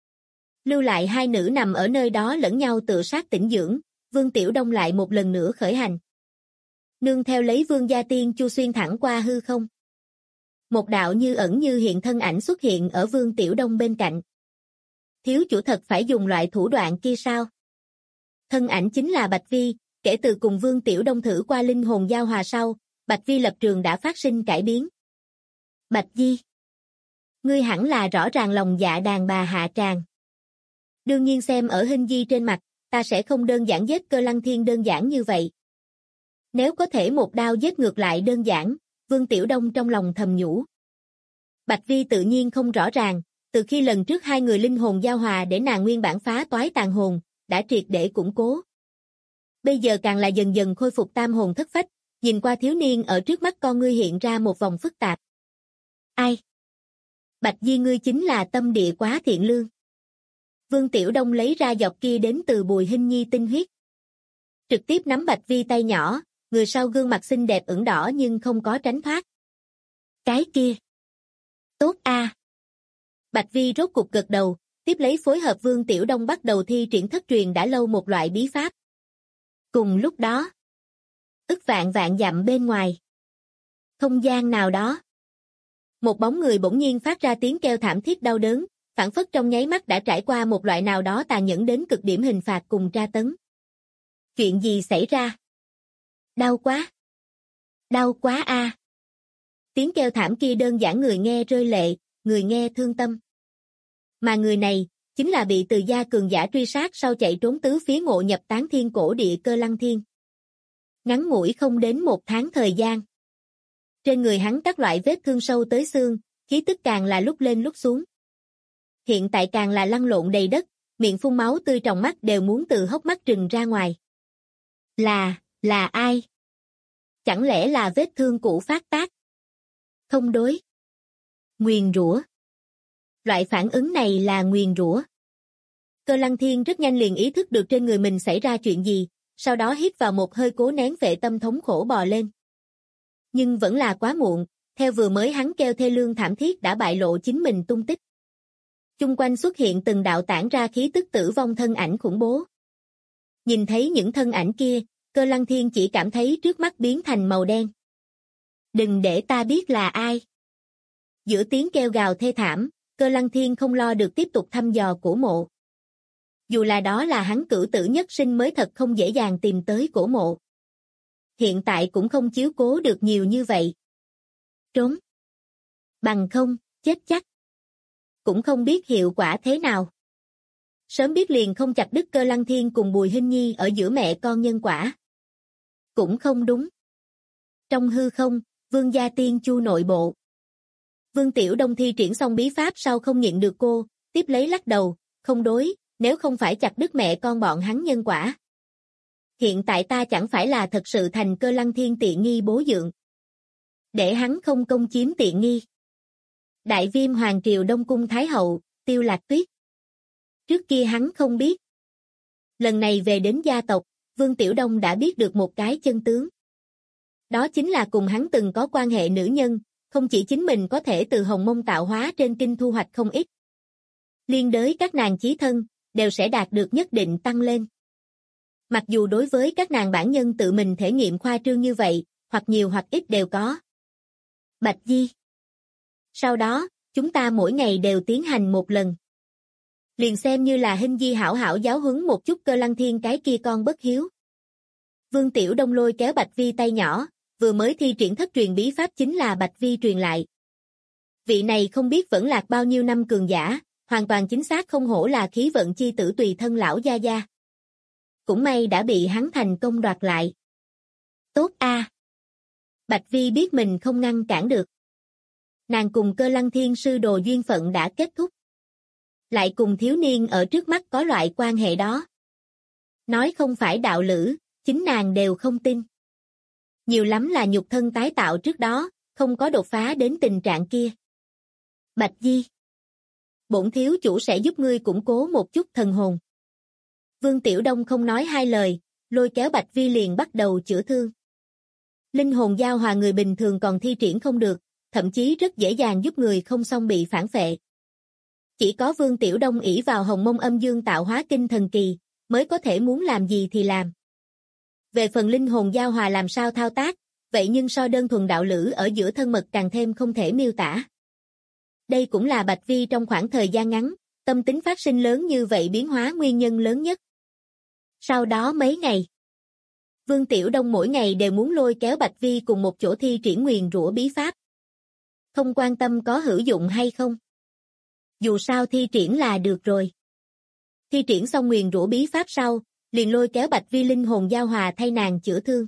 Lưu lại hai nữ nằm ở nơi đó lẫn nhau tự sát tĩnh dưỡng, Vương Tiểu Đông lại một lần nữa khởi hành. Nương theo lấy vương gia tiên chu xuyên thẳng qua hư không. Một đạo như ẩn như hiện thân ảnh xuất hiện ở Vương Tiểu Đông bên cạnh. Thiếu chủ thật phải dùng loại thủ đoạn kia sao? Thân ảnh chính là Bạch Vi, kể từ cùng Vương Tiểu Đông thử qua linh hồn giao hòa sau, Bạch Vi lập trường đã phát sinh cải biến. Bạch Di, ngươi hẳn là rõ ràng lòng dạ đàn bà hạ tràng. Đương nhiên xem ở Hinh Di trên mặt, ta sẽ không đơn giản giết Cơ Lăng Thiên đơn giản như vậy. Nếu có thể một đao giết ngược lại đơn giản, Vương Tiểu Đông trong lòng thầm nhủ. Bạch Vi tự nhiên không rõ ràng, từ khi lần trước hai người linh hồn giao hòa để nàng nguyên bản phá toái tàn hồn, đã triệt để củng cố. Bây giờ càng là dần dần khôi phục tam hồn thất phách, nhìn qua thiếu niên ở trước mắt con ngươi hiện ra một vòng phức tạp. Ai? Bạch Di ngươi chính là tâm địa quá thiện lương. Vương Tiểu Đông lấy ra giọt kia đến từ Bùi Hinh Nhi tinh huyết. trực tiếp nắm Bạch Vi tay nhỏ, người sau gương mặt xinh đẹp ửng đỏ nhưng không có tránh thoát. Cái kia. Tốt a. Bạch Vi rốt cục gật đầu, tiếp lấy phối hợp Vương Tiểu Đông bắt đầu thi triển thất truyền đã lâu một loại bí pháp. Cùng lúc đó, ức vạn vạn dặm bên ngoài, không gian nào đó, một bóng người bỗng nhiên phát ra tiếng kêu thảm thiết đau đớn, phảng phất trong nháy mắt đã trải qua một loại nào đó tàn nhẫn đến cực điểm hình phạt cùng tra tấn. Chuyện gì xảy ra? Đau quá! Đau quá a! Tiếng kêu thảm kia đơn giản người nghe rơi lệ, người nghe thương tâm. Mà người này, chính là bị Từ gia cường giả truy sát sau chạy trốn tứ phía ngộ nhập Tán Thiên cổ địa Cơ Lăng Thiên. Ngắn ngủi không đến 1 tháng thời gian. Trên người hắn các loại vết thương sâu tới xương, khí tức càng là lúc lên lúc xuống. Hiện tại càng là lăn lộn đầy đất, miệng phun máu tươi, tròng mắt đều muốn từ hốc mắt trừng ra ngoài. Là ai? Chẳng lẽ là vết thương cũ phát tác? Không đối. Nguyền rủa. Loại phản ứng này là nguyền rủa. Cơ Lăng Thiên rất nhanh liền ý thức được trên người mình xảy ra chuyện gì, sau đó hít vào một hơi cố nén vệ tâm thống khổ bò lên. Nhưng vẫn là quá muộn, theo vừa mới hắn kêu thê lương thảm thiết đã bại lộ chính mình tung tích. Chung quanh xuất hiện từng đạo tản ra khí tức tử vong thân ảnh khủng bố. Nhìn thấy những thân ảnh kia, Cơ Lăng Thiên chỉ cảm thấy trước mắt biến thành màu đen. Đừng để ta biết là ai. Giữa tiếng kêu gào thê thảm, Cơ Lăng Thiên không lo được tiếp tục thăm dò cổ mộ. Dù là đó là hắn cửu tử nhất sinh mới thật không dễ dàng tìm tới cổ mộ. Hiện tại cũng không chiếu cố được nhiều như vậy. Trốn. Bằng không, chết chắc. Cũng không biết hiệu quả thế nào. Sớm biết liền không chặt đứt Cơ Lăng Thiên cùng Bùi Hinh Nhi ở giữa mẹ con nhân quả. Cũng không đúng. Trong hư không, Vương gia tiên chu nội bộ. Vương Tiểu Đông thi triển xong bí pháp sau không nhịn được cô, tiếp lấy lắc đầu, không đối, nếu không phải chặt đứt mẹ con bọn hắn nhân quả. Hiện tại ta chẳng phải là thật sự thành Cơ Lăng Thiên tiện nghi bố dượng. Để hắn không công chiếm tiện nghi. Đại Viêm Hoàng Triều Đông Cung Thái Hậu, Tiêu Lạc Tuyết. Trước kia hắn không biết. Lần này về đến gia tộc, Vương Tiểu Đông đã biết được một cái chân tướng. Đó chính là cùng hắn từng có quan hệ nữ nhân, không chỉ chính mình có thể từ hồng mông tạo hóa trên kinh thu hoạch không ít. Liên đới các nàng chí thân, đều sẽ đạt được nhất định tăng lên. Mặc dù đối với các nàng bản nhân tự mình thể nghiệm khoa trương như vậy, hoặc nhiều hoặc ít đều có. Bạch Di. Sau đó, chúng ta mỗi ngày đều tiến hành một lần. Liền xem như là Hinh Di hảo hảo giáo huấn một chút Cơ Lăng Thiên cái kia con bất hiếu. Vương Tiểu Đông lôi kéo Bạch Vi tay nhỏ, vừa mới thi triển thất truyền bí pháp chính là Bạch Vi truyền lại. Vị này không biết vẫn lạc bao nhiêu năm cường giả, hoàn toàn chính xác không hổ là khí vận chi tử tùy thân lão gia gia. Cũng may đã bị hắn thành công đoạt lại. Tốt a. Bạch Vi biết mình không ngăn cản được. Nàng cùng Cơ Lăng Thiên sư đồ duyên phận đã kết thúc. Lại cùng thiếu niên ở trước mắt có loại quan hệ đó. Nói không phải đạo lữ, chính nàng đều không tin. Nhiều lắm là nhục thân tái tạo trước đó, không có đột phá đến tình trạng kia. Bạch Di. Bổn thiếu chủ sẽ giúp ngươi củng cố một chút thần hồn. Vương Tiểu Đông không nói hai lời, lôi kéo Bạch Vi liền bắt đầu chữa thương. Linh hồn giao hòa người bình thường còn thi triển không được, thậm chí rất dễ dàng giúp người không xong bị phản phệ. Chỉ có Vương Tiểu Đông ỷ vào hồng mông âm dương tạo hóa kinh thần kỳ, mới có thể muốn làm gì thì làm. Về phần linh hồn giao hòa làm sao thao tác, vậy nhưng so đơn thuần đạo lữ ở giữa thân mật càng thêm không thể miêu tả. Đây cũng là Bạch Vi trong khoảng thời gian ngắn, tâm tính phát sinh lớn như vậy biến hóa nguyên nhân lớn nhất. Sau đó mấy ngày, Vương Tiểu Đông mỗi ngày đều muốn lôi kéo Bạch Vi cùng một chỗ thi triển nguyền rủa bí pháp. Không quan tâm có hữu dụng hay không. Dù sao thi triển là được rồi. Thi triển xong nguyền rủa bí pháp sau, liền lôi kéo Bạch Vi linh hồn giao hòa thay nàng chữa thương.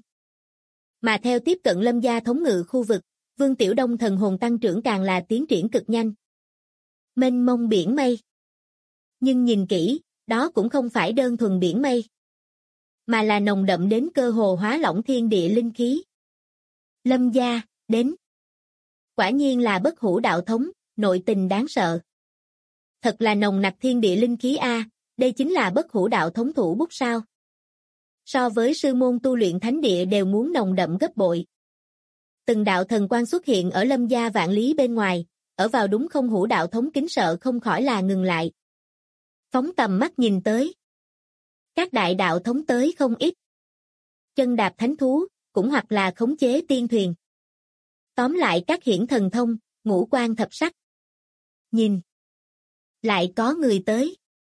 Mà theo tiếp cận Lâm gia thống ngự khu vực, Vương Tiểu Đông thần hồn tăng trưởng càng là tiến triển cực nhanh. Mênh mông biển mây. Nhưng nhìn kỹ, đó cũng không phải đơn thuần biển mây, mà là nồng đậm đến cơ hồ hóa lỏng thiên địa linh khí. Lâm gia, đến. Quả nhiên là bất hủ đạo thống, nội tình đáng sợ. Thật là nồng nặc thiên địa linh khí a, đây chính là bất hủ đạo thống thủ bút sao. so với sư môn tu luyện thánh địa đều muốn nồng đậm gấp bội. Từng đạo thần quang xuất hiện ở Lâm gia vạn lý bên ngoài, ở vào đúng không hữu đạo thống kính sợ không khỏi là ngừng lại. Phóng tầm mắt nhìn tới. Các đại đạo thống tới không ít. Chân đạp thánh thú, cũng hoặc là khống chế tiên thuyền. Tóm lại các hiển thần thông, ngũ quan thập sắc. Nhìn. Lại có người tới.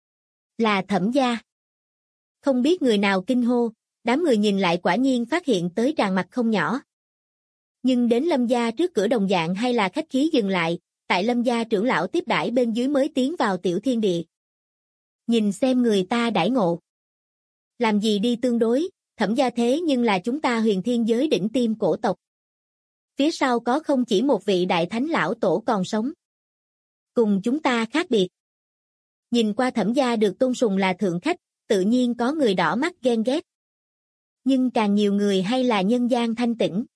Là Thẩm gia. Không biết người nào kinh hô, đám người nhìn lại quả nhiên phát hiện tới tràn mặt không nhỏ. Nhưng đến Lâm gia trước cửa đồng dạng hay là khách khí dừng lại, tại Lâm gia trưởng lão tiếp đãi bên dưới mới tiến vào tiểu thiên địa. Nhìn xem người ta đãi ngộ. Làm gì đi tương đối, Thẩm gia thế nhưng là chúng ta huyền thiên giới đỉnh tiêm cổ tộc. Phía sau có không chỉ một vị đại thánh lão tổ còn sống. Cùng chúng ta khác biệt. Nhìn qua Thẩm gia được tôn sùng là thượng khách, tự nhiên có người đỏ mắt ghen ghét. Nhưng càng nhiều người hay là nhân gian thanh tĩnh.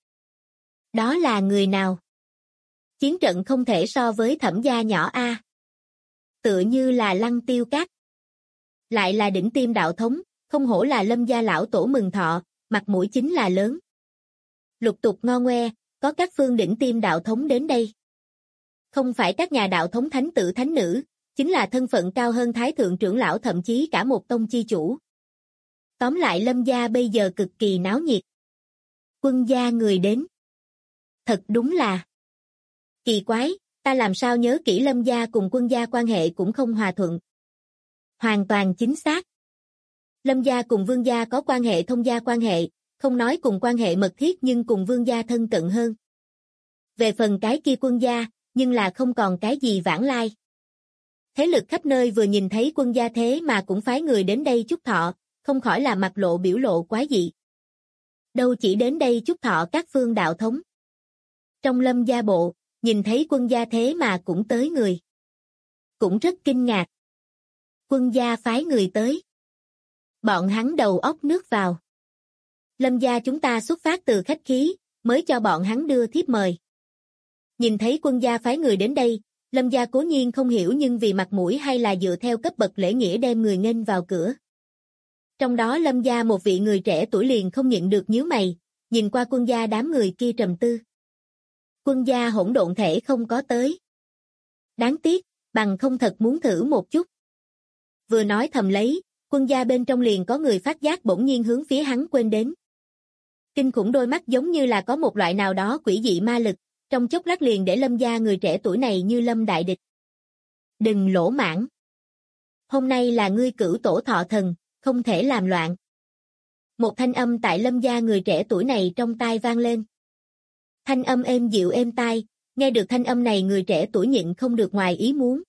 Đó là người nào? Chiến trận không thể so với Thẩm gia nhỏ a. Tựa như là Lăng Tiêu Các. Lại là đỉnh tiêm đạo thống, không hổ là Lâm gia lão tổ mừng thọ, mặt mũi chính là lớn. Lục tục ngo ngoe, có các phương đỉnh tiêm đạo thống đến đây. Không phải các nhà đạo thống thánh tử thánh nữ, chính là thân phận cao hơn thái thượng trưởng lão thậm chí cả một tông chi chủ. Tóm lại Lâm gia bây giờ cực kỳ náo nhiệt. Quân gia người đến. Thật đúng là kỳ quái, ta làm sao nhớ kỹ Lâm gia cùng quân gia quan hệ cũng không hòa thuận. Hoàn toàn chính xác. Lâm gia cùng Vương gia có quan hệ thông gia quan hệ, không nói cùng quan hệ mật thiết nhưng cùng Vương gia thân cận hơn. Về phần cái kia quân gia, nhưng là không còn cái gì vãng lai. Thế lực khắp nơi vừa nhìn thấy quân gia thế mà cũng phái người đến đây chúc thọ, không khỏi là mặt lộ biểu lộ quái dị. Đâu chỉ đến đây chúc thọ các phương đạo thống. Trong Lâm gia bộ, nhìn thấy quân gia thế mà cũng tới người. Cũng rất kinh ngạc. Quân gia phái người tới. Bọn hắn đầu óc nước vào. Lâm gia chúng ta xuất phát từ khách khí, mới cho bọn hắn đưa thiếp mời. Nhìn thấy quân gia phái người đến đây, Lâm gia cố nhiên không hiểu nhưng vì mặt mũi hay là dựa theo cấp bậc lễ nghĩa đem người nghênh vào cửa. Trong đó Lâm gia một vị người trẻ tuổi liền không nhịn được nhíu mày, nhìn qua quân gia đám người kia trầm tư. Quân gia hỗn độn thể không có tới. Đáng tiếc, bằng không thật muốn thử một chút. Vừa nói thầm lấy, quân gia bên trong liền có người phát giác bỗng nhiên hướng phía hắn quên đến. Kinh khủng đôi mắt giống như là có một loại nào đó quỷ dị ma lực, trong chốc lát liền để Lâm gia người trẻ tuổi này như lâm đại địch. Đừng lỗ mãng. Hôm nay là ngươi cửu tổ thọ thần, không thể làm loạn. Một thanh âm tại Lâm gia người trẻ tuổi này trong tai vang lên. Thanh âm êm dịu êm tai, nghe được thanh âm này người trẻ tuổi nhịn không được ngoài ý muốn.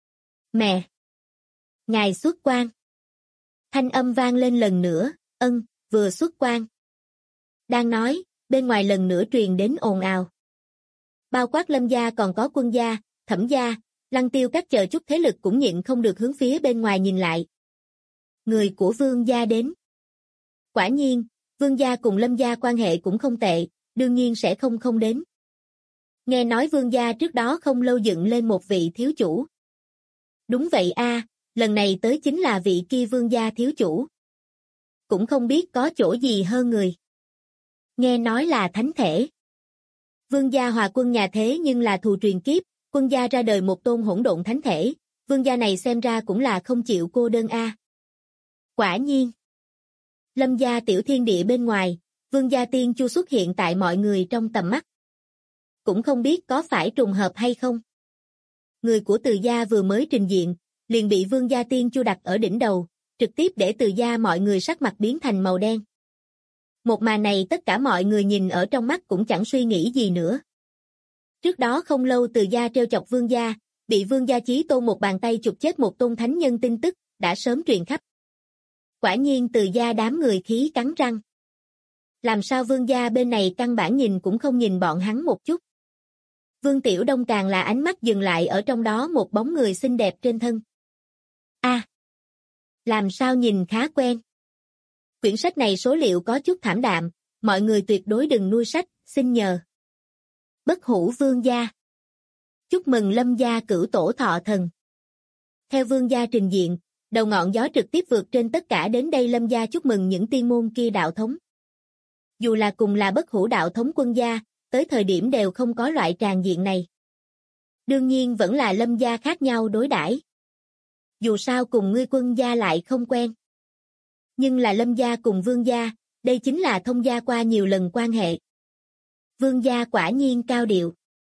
Mẹ! Ngài xuất quan. Thanh âm vang lên lần nữa, vừa xuất quan. Đang nói, bên ngoài lần nữa truyền đến ồn ào. Bao quát Lâm gia còn có quân gia, Thẩm gia, Lăng Tiêu các chờ chút thế lực cũng nhịn không được hướng phía bên ngoài nhìn lại. Người của Vương gia đến. Quả nhiên, Vương gia cùng Lâm gia quan hệ cũng không tệ, đương nhiên sẽ không đến. Nghe nói Vương gia trước đó không lâu dựng lên một vị thiếu chủ. Đúng vậy a, lần này tới chính là vị kia Vương gia thiếu chủ. Cũng không biết có chỗ gì hơn người. Nghe nói là thánh thể. Vương gia hòa quân nhà thế nhưng là thù truyền kiếp, quân gia ra đời một tôn hỗn độn thánh thể, Vương gia này xem ra cũng là không chịu cô đơn a. Quả nhiên. Lâm gia tiểu thiên địa bên ngoài, Vương gia tiên chu xuất hiện tại mọi người trong tầm mắt. Cũng không biết có phải trùng hợp hay không. Người của Từ gia vừa mới trình diện, liền bị Vương gia tiên chu đặt ở đỉnh đầu, trực tiếp để Từ gia mọi người sắc mặt biến thành màu đen. Một màn này tất cả mọi người nhìn ở trong mắt cũng chẳng suy nghĩ gì nữa. Trước đó không lâu Từ gia trêu chọc Vương gia, bị Vương gia Chí Tôn một bàn tay chụp chết một tôn thánh nhân tin tức, đã sớm truyền khắp. Quả nhiên Từ gia đám người khí cắn răng. Làm sao Vương gia bên này căn bản nhìn cũng không nhìn bọn hắn một chút. Vương Tiểu Đông càng là ánh mắt dừng lại ở trong đó một bóng người xinh đẹp trên thân. Làm sao nhìn khá quen. Quyển sách này số liệu có chút thảm đạm, mọi người tuyệt đối đừng nuôi sách, xin nhờ. Bất hủ Vương gia. Chúc mừng Lâm gia cửu tổ thọ thần. Theo Vương gia trình diện, đầu ngọn gió trực tiếp vượt trên tất cả đến đây Lâm gia chúc mừng những tiên môn kia đạo thống. Dù là cùng là bất hủ đạo thống quân gia, tới thời điểm đều không có loại tràng diện này. Đương nhiên vẫn là Lâm gia khác nhau đối đãi. Dù sao cùng ngươi quân gia lại không quen. Nhưng là Lâm gia cùng Vương gia, đây chính là thông gia qua nhiều lần quan hệ. Vương gia quả nhiên cao điệu.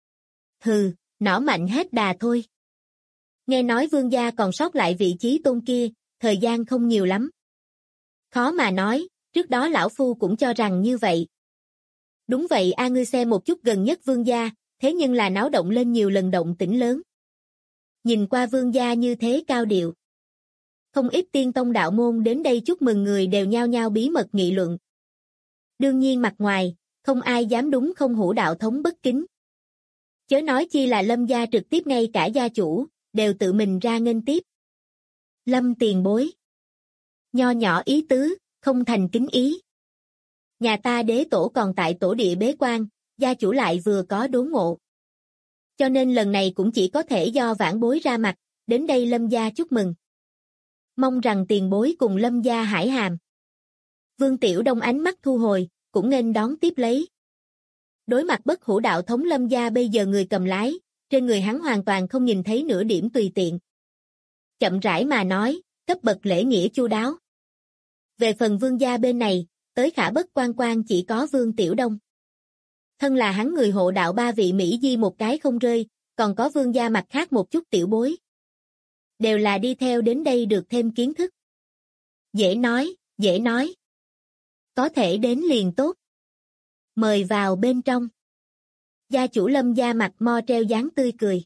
Hừ, nỏ mạnh hết đà thôi. Nghe nói Vương gia còn sót lại vị trí tôn kia, thời gian không nhiều lắm. Khó mà nói, trước đó lão phu cũng cho rằng như vậy. Đúng vậy a, ngươi xem một chút gần nhất Vương gia, thế nhưng là náo động lên nhiều lần động tĩnh lớn. Nhìn qua Vương gia như thế cao điệu. Không ít tiên tông đạo môn đến đây chúc mừng người đều nhao nhao bí mật nghị luận. Đương nhiên mặt ngoài, không ai dám đúng không hủ đạo thống bất kính. Chớ nói chi là Lâm gia trực tiếp ngay cả gia chủ, đều tự mình ra nghênh tiếp. Lâm tiền bối. Nho nhỏ ý tứ, không thành kính ý. Nhà ta đế tổ còn tại tổ địa bế quan, gia chủ lại vừa có đốn ngộ. Cho nên lần này cũng chỉ có thể do vãn bối ra mặt, đến đây Lâm gia chúc mừng. Mong rằng tiền bối cùng Lâm gia hải hàm. Vương Tiểu Đông ánh mắt thu hồi, cũng nghênh đón tiếp lấy. Đối mặt bất hủ đạo thống Lâm gia bây giờ người cầm lái, trên người hắn hoàn toàn không nhìn thấy nửa điểm tùy tiện. Chậm rãi mà nói, cấp bậc lễ nghĩa chu đáo. Về phần Vương gia bên này, tới khả bất quan quan chỉ có Vương Tiểu Đông. Thân là hắn người hộ đạo ba vị Mỹ Di một cái không rơi, còn có Vương gia mặt khác một chút tiểu bối. Đều là đi theo đến đây được thêm kiến thức. Dễ nói, dễ nói. Có thể đến liền tốt. Mời vào bên trong. Gia chủ Lâm gia mặt mo treo dáng tươi cười.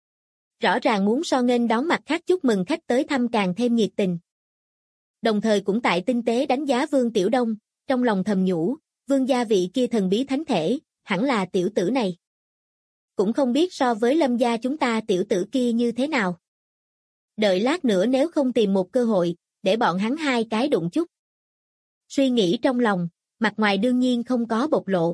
Rõ ràng muốn so nghênh đón mặt khác chúc mừng khách tới thăm càng thêm nhiệt tình. Đồng thời cũng tại tinh tế đánh giá Vương Tiểu Đông, trong lòng thầm nhủ, Vương gia vị kia thần bí thánh thể, hẳn là tiểu tử này. Cũng không biết so với Lâm gia chúng ta tiểu tử kia như thế nào. Đợi lát nữa nếu không tìm một cơ hội, để bọn hắn hai cái đụng chút. Suy nghĩ trong lòng, mặt ngoài đương nhiên không có bộc lộ.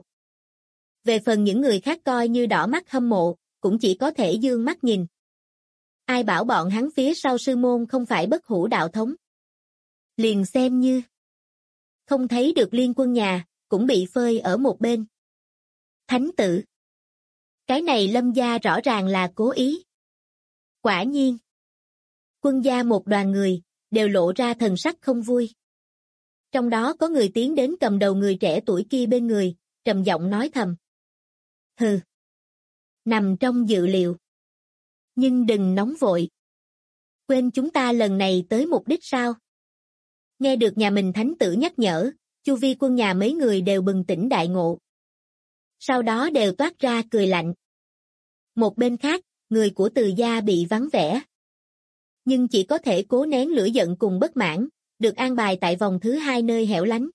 Về phần những người khác coi như đỏ mắt hâm mộ, cũng chỉ có thể dương mắt nhìn. Ai bảo bọn hắn phía sau sư môn không phải bất hủ đạo thống. Liền xem như không thấy được liên quân nhà, cũng bị phơi ở một bên. Thánh tử. Cái này Lâm gia rõ ràng là cố ý. Quả nhiên. Quân gia một đoàn người, đều lộ ra thần sắc không vui. Trong đó có người tiến đến cầm đầu người trẻ tuổi kia bên người, trầm giọng nói thầm. Hừ. Nằm trong dự liệu. Nhưng đừng nóng vội. Quên chúng ta lần này tới mục đích sao? Nghe được nhà mình thánh tử nhắc nhở, chu vi quân nhà mấy người đều bừng tỉnh đại ngộ. Sau đó đều toát ra cười lạnh. Một bên khác, người của Từ gia bị vắng vẻ. Nhưng chỉ có thể cố nén lửa giận cùng bất mãn, được an bài tại vòng thứ 2 nơi hẻo lánh.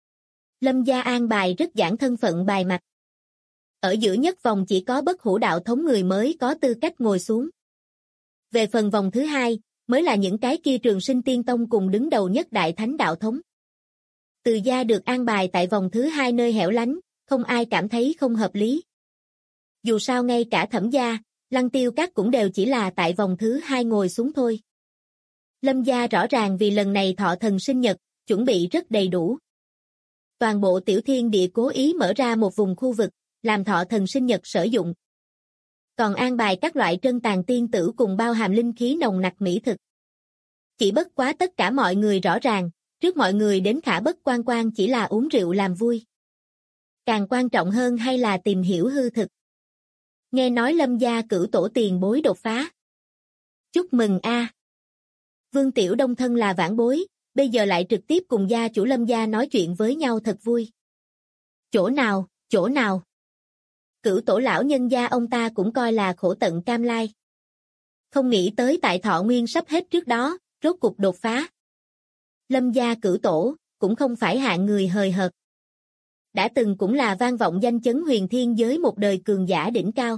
Lâm gia an bài rất giản thân phận bài mặt. Ở giữa nhất vòng chỉ có bất hủ đạo thống người mới có tư cách ngồi xuống. Về phần vòng thứ 2, mới là những cái kia Trường Sinh Tiên Tông cùng đứng đầu nhất đại thánh đạo thống. Từ gia được an bài tại vòng thứ 2 nơi hẻo lánh, không ai cảm thấy không hợp lý. Dù sao ngay cả Thẩm gia, Lăng Tiêu Các cũng đều chỉ là tại vòng thứ 2 ngồi xuống thôi. Lâm gia rõ ràng vì lần này thọ thần sinh nhật, chuẩn bị rất đầy đủ. Toàn bộ tiểu thiên địa cố ý mở ra một vùng khu vực, làm thọ thần sinh nhật sử dụng. Còn an bài các loại trân tàn tiên tử cùng bao hàm linh khí nồng nặc mỹ thực. Chỉ bất quá tất cả mọi người rõ ràng, trước mọi người đến khả bất quan quan chỉ là uống rượu làm vui. Càng quan trọng hơn hay là tìm hiểu hư thực. Nghe nói Lâm gia cửu tổ tiền bối đột phá. Chúc mừng a. Vương Tiểu Đông thân là vãn bối, bây giờ lại trực tiếp cùng gia chủ Lâm gia nói chuyện với nhau thật vui. Chỗ nào, chỗ nào? Cửu tổ lão nhân gia ông ta cũng coi là khổ tận cam lai. Không nghĩ tới tại thọ nguyên sắp hết trước đó, rốt cục đột phá. Lâm gia cửu tổ, cũng không phải hạng người hời hợt. Đã từng cũng là vang vọng danh chấn huyền thiên giới một đời cường giả đỉnh cao.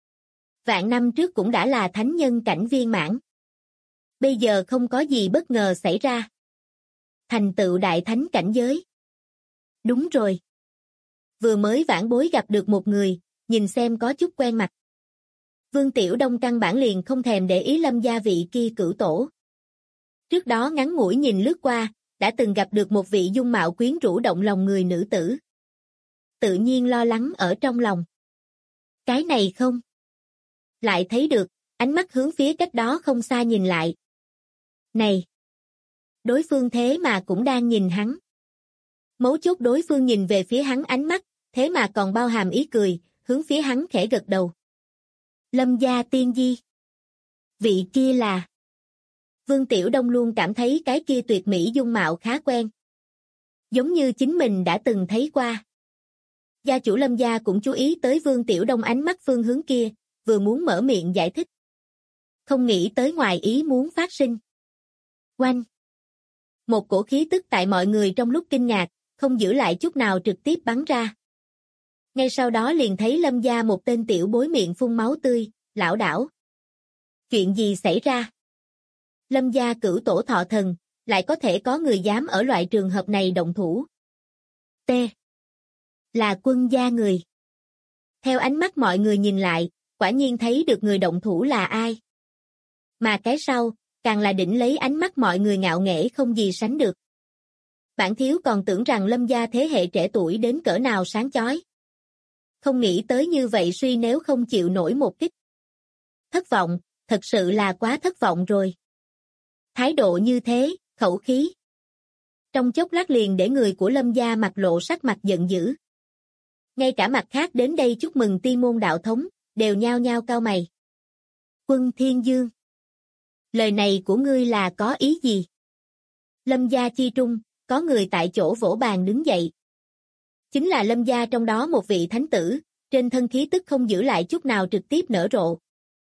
Vạn năm trước cũng đã là thánh nhân cảnh viên mãn. Bây giờ không có gì bất ngờ xảy ra. Thành tựu đại thánh cảnh giới. Đúng rồi. Vừa mới vãn bối gặp được một người, nhìn xem có chút quen mặt. Vương Tiểu Đông căn bản liền không thèm để ý Lâm gia vị kia cửu tổ. Trước đó ngắn ngủi nhìn lướt qua, đã từng gặp được một vị dung mạo quyến rũ động lòng người nữ tử. Tự nhiên lo lắng ở trong lòng. Cái này không? Lại thấy được, ánh mắt hướng phía cách đó không xa nhìn lại. Này! Đối phương thế mà cũng đang nhìn hắn. Mấu chốt đối phương nhìn về phía hắn ánh mắt, thế mà còn bao hàm ý cười, hướng phía hắn khẽ gật đầu. Lâm gia tiên di. Vị kia là... Vương Tiểu Đông luôn cảm thấy cái kia tuyệt mỹ dung mạo khá quen. Giống như chính mình đã từng thấy qua. Gia chủ Lâm gia cũng chú ý tới Vương Tiểu Đông ánh mắt phương hướng kia, vừa muốn mở miệng giải thích. Không nghĩ tới ngoài ý muốn phát sinh. Oanh! Một cổ khí tức tại mọi người trong lúc kinh ngạc, không giữ lại chút nào trực tiếp bắn ra. Ngay sau đó liền thấy Lâm gia một tên tiểu bối miệng phun máu tươi, lảo đảo. Chuyện gì xảy ra? Lâm gia cửu tổ thọ thần, lại có thể có người dám ở loại trường hợp này động thủ. T. Là Quân gia người. Theo ánh mắt mọi người nhìn lại, quả nhiên thấy được người động thủ là ai. Mà cái sau, càng là đỉnh lấy ánh mắt mọi người ngạo nghễ không gì sánh được. Bản thiếu còn tưởng rằng Lâm gia thế hệ trẻ tuổi đến cỡ nào sáng chói. Không nghĩ tới như vậy suy nếu không chịu nổi một kích. Thất vọng, thật sự là quá thất vọng rồi. Thái độ như thế, khẩu khí. Trong chốc lát liền để người của Lâm gia mặt lộ sắc mặt giận dữ. Ngay cả mặt khác đến đây chúc mừng tiên môn đạo thống, đều nhao nhao cau mày. Quân Thiên Dương. Lời này của ngươi là có ý gì? Lâm gia chi trung, có người tại chỗ vỗ bàn đứng dậy. Chính là Lâm gia trong đó một vị thánh tử, trên thân khí tức không giữ lại chút nào trực tiếp nở rộ.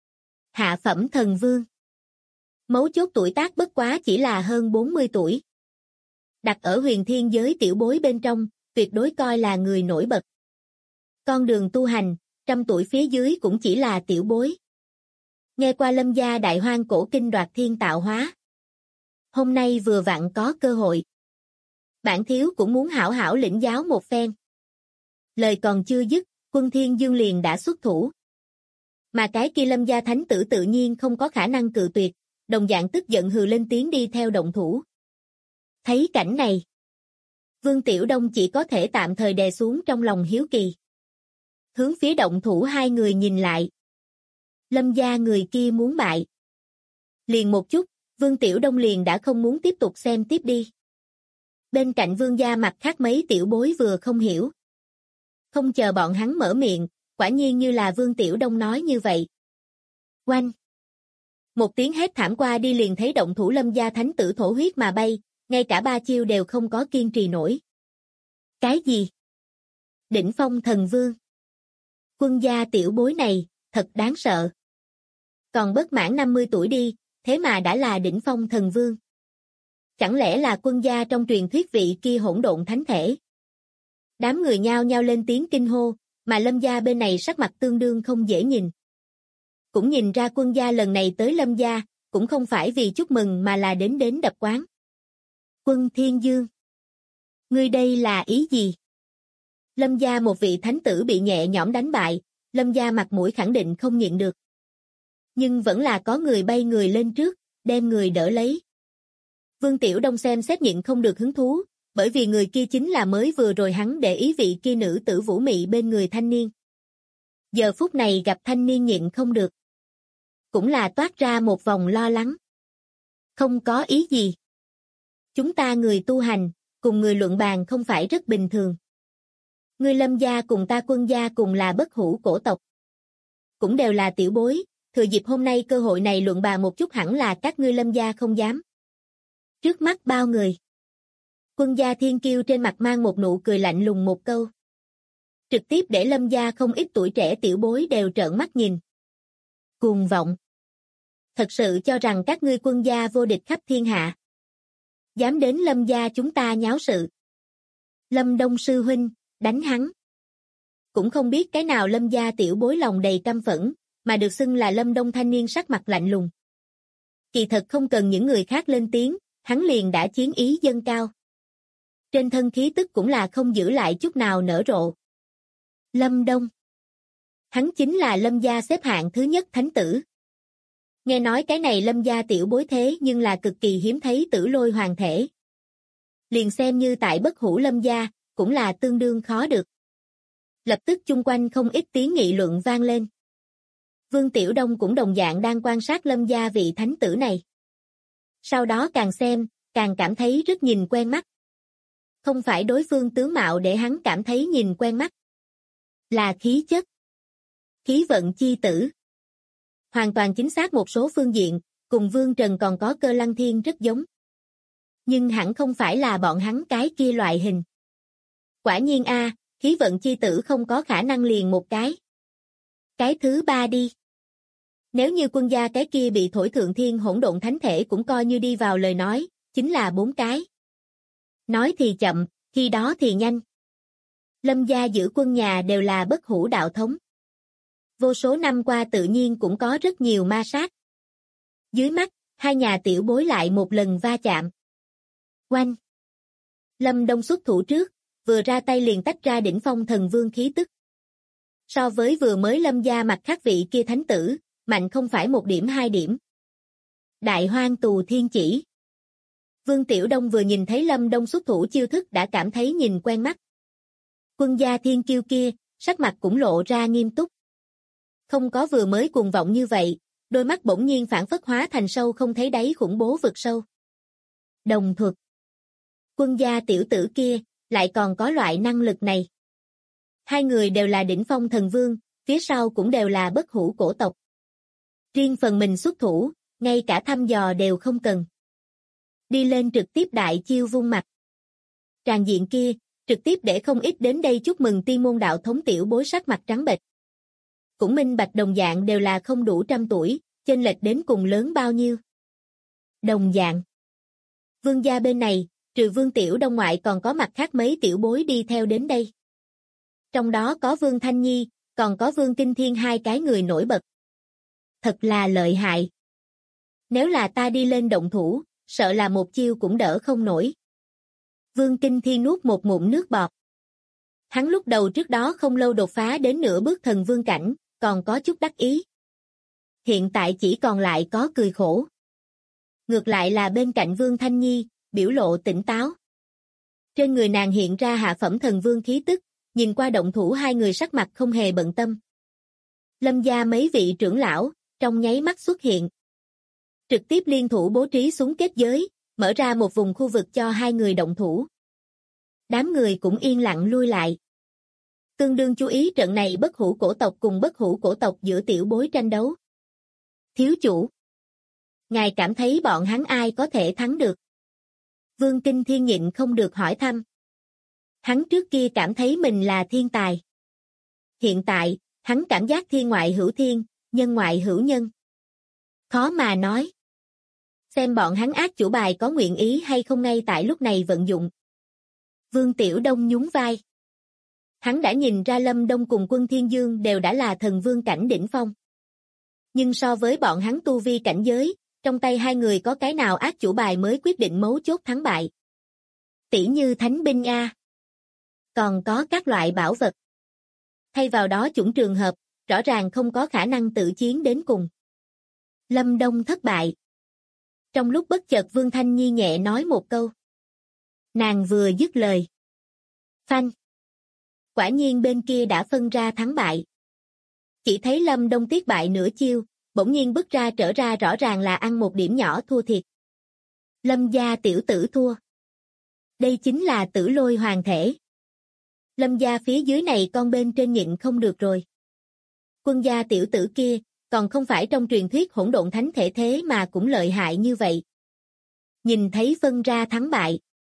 Hạ phẩm thần vương. Mấu chốt tuổi tác bất quá chỉ là hơn 40 tuổi. Đặt ở huyền thiên giới tiểu bối bên trong, tuyệt đối coi là người nổi bật. Con đường tu hành, 100 tuổi phía dưới cũng chỉ là tiểu bối. Nghe qua Lâm gia đại hoang cổ kinh đoạt thiên tạo hóa. Hôm nay vừa vặn có cơ hội. Bản thiếu cũng muốn hảo hảo lĩnh giáo một phen. Lời còn chưa dứt, Quân Thiên Dương liền đã xuất thủ. Mà cái kia Lâm gia thánh tử tự nhiên không có khả năng cự tuyệt, đồng dạng tức giận hừ lên tiếng đi theo động thủ. Thấy cảnh này, Vương Tiểu Đông chỉ có thể tạm thời đè xuống trong lòng hiếu kỳ. Hướng phía động thủ hai người nhìn lại. Lâm gia người kia muốn bại. Liền một chút, Vương Tiểu Đông liền đã không muốn tiếp tục xem tiếp đi. Bên cạnh Vương gia mặt khác mấy tiểu bối vừa không hiểu. Không chờ bọn hắn mở miệng, quả nhiên như là Vương Tiểu Đông nói như vậy. Oanh! Một tiếng hét thảm qua đi liền thấy động thủ Lâm gia thánh tử thổ huyết mà bay, ngay cả 3 chiêu đều không có kiên trì nổi. Cái gì? Đỉnh phong thần vương. Quân gia tiểu bối này, thật đáng sợ. Còn bất mãn 50 tuổi đi, thế mà đã là đỉnh phong thần vương. Chẳng lẽ là Quân gia trong truyền thuyết vị kia hỗn độn thánh thể? Đám người nhao nhao lên tiếng kinh hô, mà Lâm gia bên này sắc mặt tương đương không dễ nhìn. Cũng nhìn ra Quân gia lần này tới Lâm gia, cũng không phải vì chúc mừng mà là đến đập quán. Quân Thiên Dương. Ngươi đây là ý gì? Lâm gia một vị thánh tử bị nhẹ nhõm đánh bại, Lâm gia mặt mũi khẳng định không nhịn được. Nhưng vẫn là có người bay người lên trước, đem người đỡ lấy. Vương Tiểu Đông xem xét nhịn không được hứng thú, bởi vì người kia chính là mới vừa rồi hắn để ý vị kia nữ tử vũ mị bên người thanh niên. Giờ phút này gặp thanh niên nhịn không được. Cũng là toát ra một vòng lo lắng. Không có ý gì. Chúng ta người tu hành, cùng người luận bàn không phải rất bình thường. Ngươi Lâm gia cùng ta Quân gia cùng là bất hủ cổ tộc. Cũng đều là tiểu bối, thừa dịp hôm nay cơ hội này luận bàn một chút hẳn là các ngươi Lâm gia không dám. Trước mắt bao người. Quân gia thiên kiêu trên mặt mang một nụ cười lạnh lùng một câu. Trực tiếp để Lâm gia không ít tuổi trẻ tiểu bối đều trợn mắt nhìn. Cuồng vọng. Thật sự cho rằng các ngươi Quân gia vô địch khắp thiên hạ. Dám đến Lâm gia chúng ta nháo sự. Lâm Đông sư huynh, đánh hắn. Cũng không biết cái nào Lâm gia tiểu bối lòng đầy căm phẫn, mà được xưng là Lâm Đông thanh niên sắc mặt lạnh lùng. Kỳ thật không cần những người khác lên tiếng, hắn liền đã chiến ý dâng cao. Trên thân khí tức cũng là không giữ lại chút nào nở rộ. Lâm Đông. Hắn chính là Lâm gia xếp hạng thứ nhất thánh tử. Nghe nói cái này Lâm gia tiểu bối thế nhưng là cực kỳ hiếm thấy tử lôi hoàng thể. Liền xem như tại bất hủ Lâm gia, cũng là tương đương khó được. Lập tức chung quanh không ít tiếng nghị luận vang lên. Vương Tiểu Đông cũng đồng dạng đang quan sát Lâm gia vị thánh tử này. Sau đó càng xem, càng cảm thấy rất nhìn quen mắt. Không phải đối phương tướng mạo để hắn cảm thấy nhìn quen mắt. Là khí chất. Khí vận chi tử. Hoàn toàn chính xác một số phương diện, cùng Vương Trần còn có Cơ Lăng Thiên rất giống. Nhưng hẳn không phải là bọn hắn cái kia loại hình. Quả nhiên khí vận chi tử không có khả năng liền một cái. Cái thứ ba đi. Nếu như Quân gia cái kia bị thổi thượng thiên hỗn độn thánh thể cũng coi như đi vào lời nói, chính là 4 cái. Nói thì chậm, khi đó thì nhanh. Lâm gia giữ quân nhà đều là bất hủ đạo thống. Vô số năm qua tự nhiên cũng có rất nhiều ma sát. Dưới mắt, hai nhà tiểu bối lại một lần va chạm. Oanh! Lâm Đông xuất thủ trước, vừa ra tay liền tách ra đỉnh phong thần vương khí tức. So với vừa mới Lâm gia mặt khác vị kia thánh tử, mạnh không phải 1 điểm 2 điểm. Đại hoang tù thiên chỉ. Vương Tiểu Đông vừa nhìn thấy Lâm Đông xuất thủ chiêu thức đã cảm thấy nhìn quen mắt. Quân gia thiên kiêu kia, sắc mặt cũng lộ ra nghiêm túc. Không có vừa mới cuồng vọng như vậy, đôi mắt bỗng nhiên phản phất hóa thành sâu không thấy đáy khủng bố vực sâu. Đồng thuật. Quân gia tiểu tử kia, lại còn có loại năng lực này. Hai người đều là đỉnh phong thần vương, phía sau cũng đều là bất hủ cổ tộc. Riêng phần mình xuất thủ, ngay cả thăm dò đều không cần. Đi lên trực tiếp đại chiêu vung mặt. Tràng diện kia, trực tiếp để không ít đến đây chúc mừng tiên môn đạo thống tiểu bối sắc mặt trắng bệch. Cũng minh bạch đồng dạng đều là không đủ 100 tuổi, chênh lệch đến cùng lớn bao nhiêu. Đồng dạng. Vương gia bên này, trừ Vương Tiểu Đông ngoại còn có mặt khác mấy tiểu bối đi theo đến đây. Trong đó có Vương Thanh Nhi, còn có Vương Kinh Thiên hai cái người nổi bật. Thật là lợi hại. Nếu là ta đi lên động thủ, sợ là một chiêu cũng đỡ không nổi. Vương Kinh Thiên nuốt một ngụm nước bọt. Hắn lúc đầu trước đó không lâu đột phá đến nửa bước thần vương cảnh, còn có chút đắc ý. Hiện tại chỉ còn lại có cười khổ. Ngược lại là bên cạnh Vương Thanh Nhi, biểu lộ tỉnh táo. Trên người nàng hiện ra hạ phẩm thần vương khí tức, nhìn qua động thủ hai người sắc mặt không hề bận tâm. Lâm gia mấy vị trưởng lão, trong nháy mắt xuất hiện. Trực tiếp liên thủ bố trí súng kết giới, mở ra một vùng khu vực cho hai người động thủ. Đám người cũng yên lặng lui lại. Tương đương chú ý trận này bất hủ cổ tộc cùng bất hủ cổ tộc giữa tiểu bối tranh đấu. Thiếu chủ. Ngài cảm thấy bọn hắn ai có thể thắng được? Vương Kinh Thiên nhịn không được hỏi thăm. Hắn trước kia cảm thấy mình là thiên tài. Hiện tại, hắn cảm giác thiên ngoại hữu thiên, nhân ngoại hữu nhân. Khó mà nói. Xem bọn hắn ác chủ bài có nguyện ý hay không ngay tại lúc này vận dụng. Vương Tiểu Đông nhún vai. Hắn đã nhìn ra Lâm Đông cùng Quân Thiên Dương đều đã là thần vương cảnh đỉnh phong. Nhưng so với bọn hắn tu vi cảnh giới, trong tay hai người có cái nào ác chủ bài mới quyết định mấu chốt thắng bại. Tỷ như thánh binh A. Còn có các loại bảo vật. Thay vào đó chủng trường hợp, rõ ràng không có khả năng tự chiến đến cùng. Lâm Đông thất bại. Trong lúc bất chợt Vương Thanh Nhi nhẹ nói một câu. Nàng vừa dứt lời. Phanh. Quả nhiên bên kia đã phân ra thắng bại. Chỉ thấy Lâm Đông tiếc bại nửa chiêu, bỗng nhiên bước ra trở ra rõ ràng là ăn một điểm nhỏ thua thiệt. Lâm gia tiểu tử thua. Đây chính là tử lôi hoàng thể. Lâm gia phía dưới này con bên trên nhịn không được rồi. Quân gia tiểu tử kia, còn không phải trong truyền thuyết hỗn độn thánh thể thế mà cũng lợi hại như vậy. Nhìn thấy phân ra thắng bại.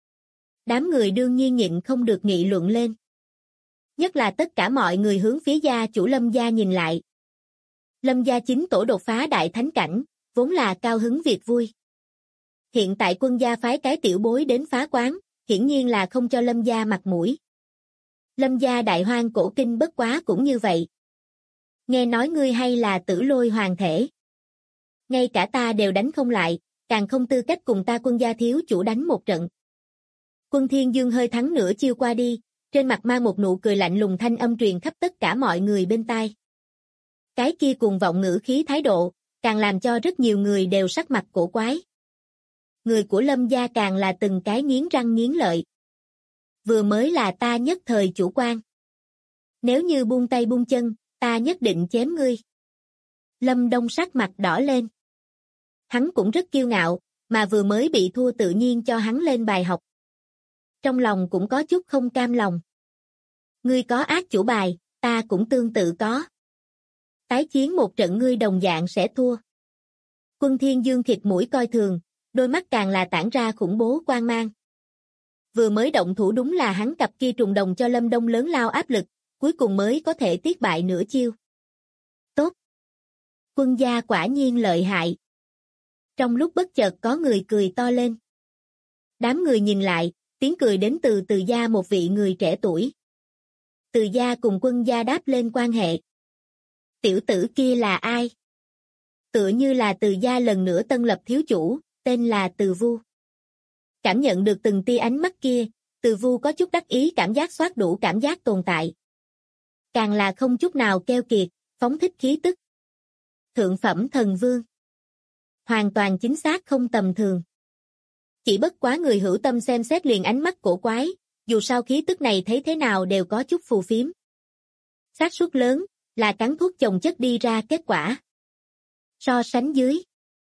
Đám người đương nhiên nhịn không được nghị luận lên. Nhất là tất cả mọi người hướng phía gia chủ Lâm gia nhìn lại. Lâm gia chính tổ đột phá đại thánh cảnh, vốn là cao hứng việc vui. Hiện tại Quân gia phái cái tiểu bối đến phá quán, hiển nhiên là không cho Lâm gia mặt mũi. Lâm gia đại hoang cổ kinh bất quá cũng như vậy. Nghe nói ngươi hay là tử lôi hoàng thể. Ngay cả ta đều đánh không lại, càng không tư cách cùng ta Quân gia thiếu chủ đánh một trận. Quân Thiên Dương hơi thắng nửa chiêu qua đi, trên mặt mang một nụ cười lạnh lùng thanh âm truyền khắp tất cả mọi người bên tai. Cái kia cuồng vọng ngữ khí thái độ, càng làm cho rất nhiều người đều sắc mặt cổ quái. Người của Lâm gia càng là từng cái nghiến răng nghiến lợi. Vừa mới là ta nhất thời chủ quan. Nếu như buông tay buông chân, ta nhất định chém ngươi. Lâm Đông sắc mặt đỏ lên. Hắn cũng rất kiêu ngạo, mà vừa mới bị thua tự nhiên cho hắn lên bài học. Trong lòng cũng có chút không cam lòng. Ngươi có ác chủ bài, ta cũng tương tự có. Tái chiến một trận ngươi đồng dạng sẽ thua. Quân Thiên Dương thịt mũi coi thường, đôi mắt càng là tản ra khủng bố quang mang. Vừa mới động thủ đúng là hắn cặp kia trùng đồng cho Lâm Đông lớn lao áp lực, cuối cùng mới có thể tiết bại nửa chiêu. Tốt! Quân gia quả nhiên lợi hại. Trong lúc bất chợt có người cười to lên. Đám người nhìn lại, tiếng cười đến từ Từ gia một vị người trẻ tuổi. Từ gia cùng Quân gia đáp lên quan hệ. Tiểu tử kia là ai? Tựa như là Từ gia lần nữa tân lập thiếu chủ, tên là Từ Vu. Cảm nhận được từng tia ánh mắt kia, Từ Vu có chút đắc ý cảm giác soát đủ cảm giác tồn tại. Càng là không chút nào keo kiệt, phóng thích khí tức. Thượng phẩm thần vương. Hoàn toàn chính xác không tầm thường. Chỉ bất quá người hữu tâm xem xét liền ánh mắt cổ quái, dù sao khí tức này thấy thế nào đều có chút phù phiếm. Xác suất lớn, là cắn thuốc chồng chất đi ra kết quả. So sánh dưới.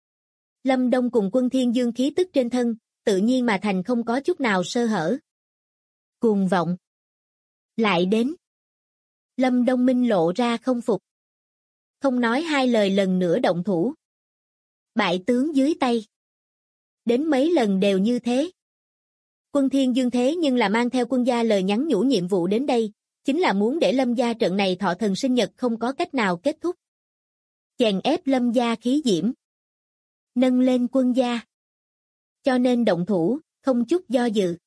Lâm Đông cùng Quân Thiên Dương khí tức trên thân, tự nhiên mà thành không có chút nào sơ hở. Cuồng vọng. Lại đến. Lâm Đông minh lộ ra không phục. Không nói hai lời lần nữa động thủ. Bại tướng dưới tay. Đến mấy lần đều như thế. Quân Thiên Dương thế nhưng là mang theo Quân gia lời nhắn nhủ nhiệm vụ đến đây, chính là muốn để Lâm gia trận này thọ thần sinh nhật không có cách nào kết thúc. Chèn ép Lâm gia khí diễm. Nâng lên Quân gia. Cho nên động thủ, không chút do dự.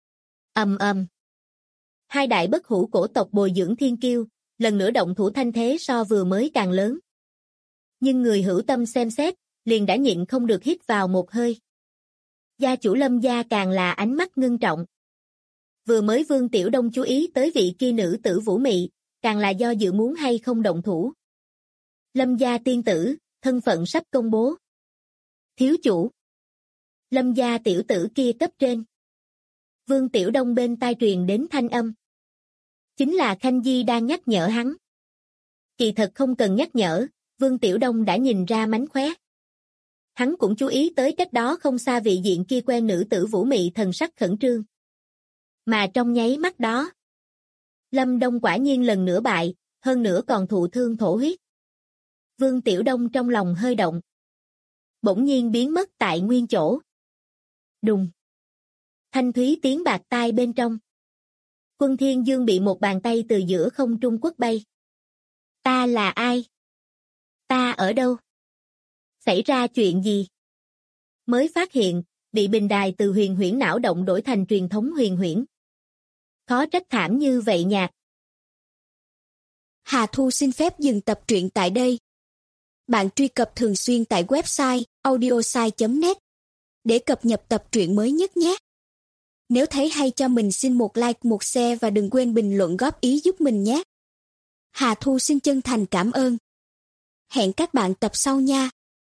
Ầm ầm. Hai đại bất hủ cổ tộc bồi dưỡng thiên kiêu, lần nữa động thủ thanh thế so vừa mới càng lớn. Nhưng người hữu tâm xem xét, liền đã nhịn không được hít vào một hơi. Gia chủ Lâm gia càng là ánh mắt ngưng trọng. Vừa mới Vương Tiểu Đông chú ý tới vị kia nữ tử Vũ Mị, càng là do dự muốn hay không động thủ. Lâm gia tiên tử, thân phận sắp công bố. Thiếu chủ. Lâm gia tiểu tử kia cấp trên. Vương Tiểu Đông bên tai truyền đến thanh âm. Chính là Khanh Di đang nhắc nhở hắn. Kỳ thật không cần nhắc nhở, Vương Tiểu Đông đã nhìn ra mánh khóe. Hắn cũng chú ý tới cách đó không xa vị diện kia quen nữ tử Vũ Mị thần sắc khẩn trương. Mà trong nháy mắt đó, Lâm Đông quả nhiên lần nữa bại, hơn nữa còn thụ thương thổ huyết. Vương Tiểu Đông trong lòng hơi động. Bỗng nhiên biến mất tại nguyên chỗ. Đùng. Thanh thúy tiếng bạc tai bên trong. Quân Thiên Dương bị một bàn tay từ giữa không trung quất bay. Ta là ai? Ta ở đâu? Xảy ra chuyện gì? Mới phát hiện, bị bình đài từ huyền huyễn não động đổi thành truyền thống huyền huyễn. Khó trách thảm như vậy nhạt. Hà Thu xin phép dừng tập truyện tại đây. Bạn truy cập thường xuyên tại website audiosai.net để cập nhật tập truyện mới nhất nhé. Nếu thấy hay cho mình xin một like, một share và đừng quên bình luận góp ý giúp mình nhé. Hà Thu xin chân thành cảm ơn. Hẹn các bạn tập sau nha.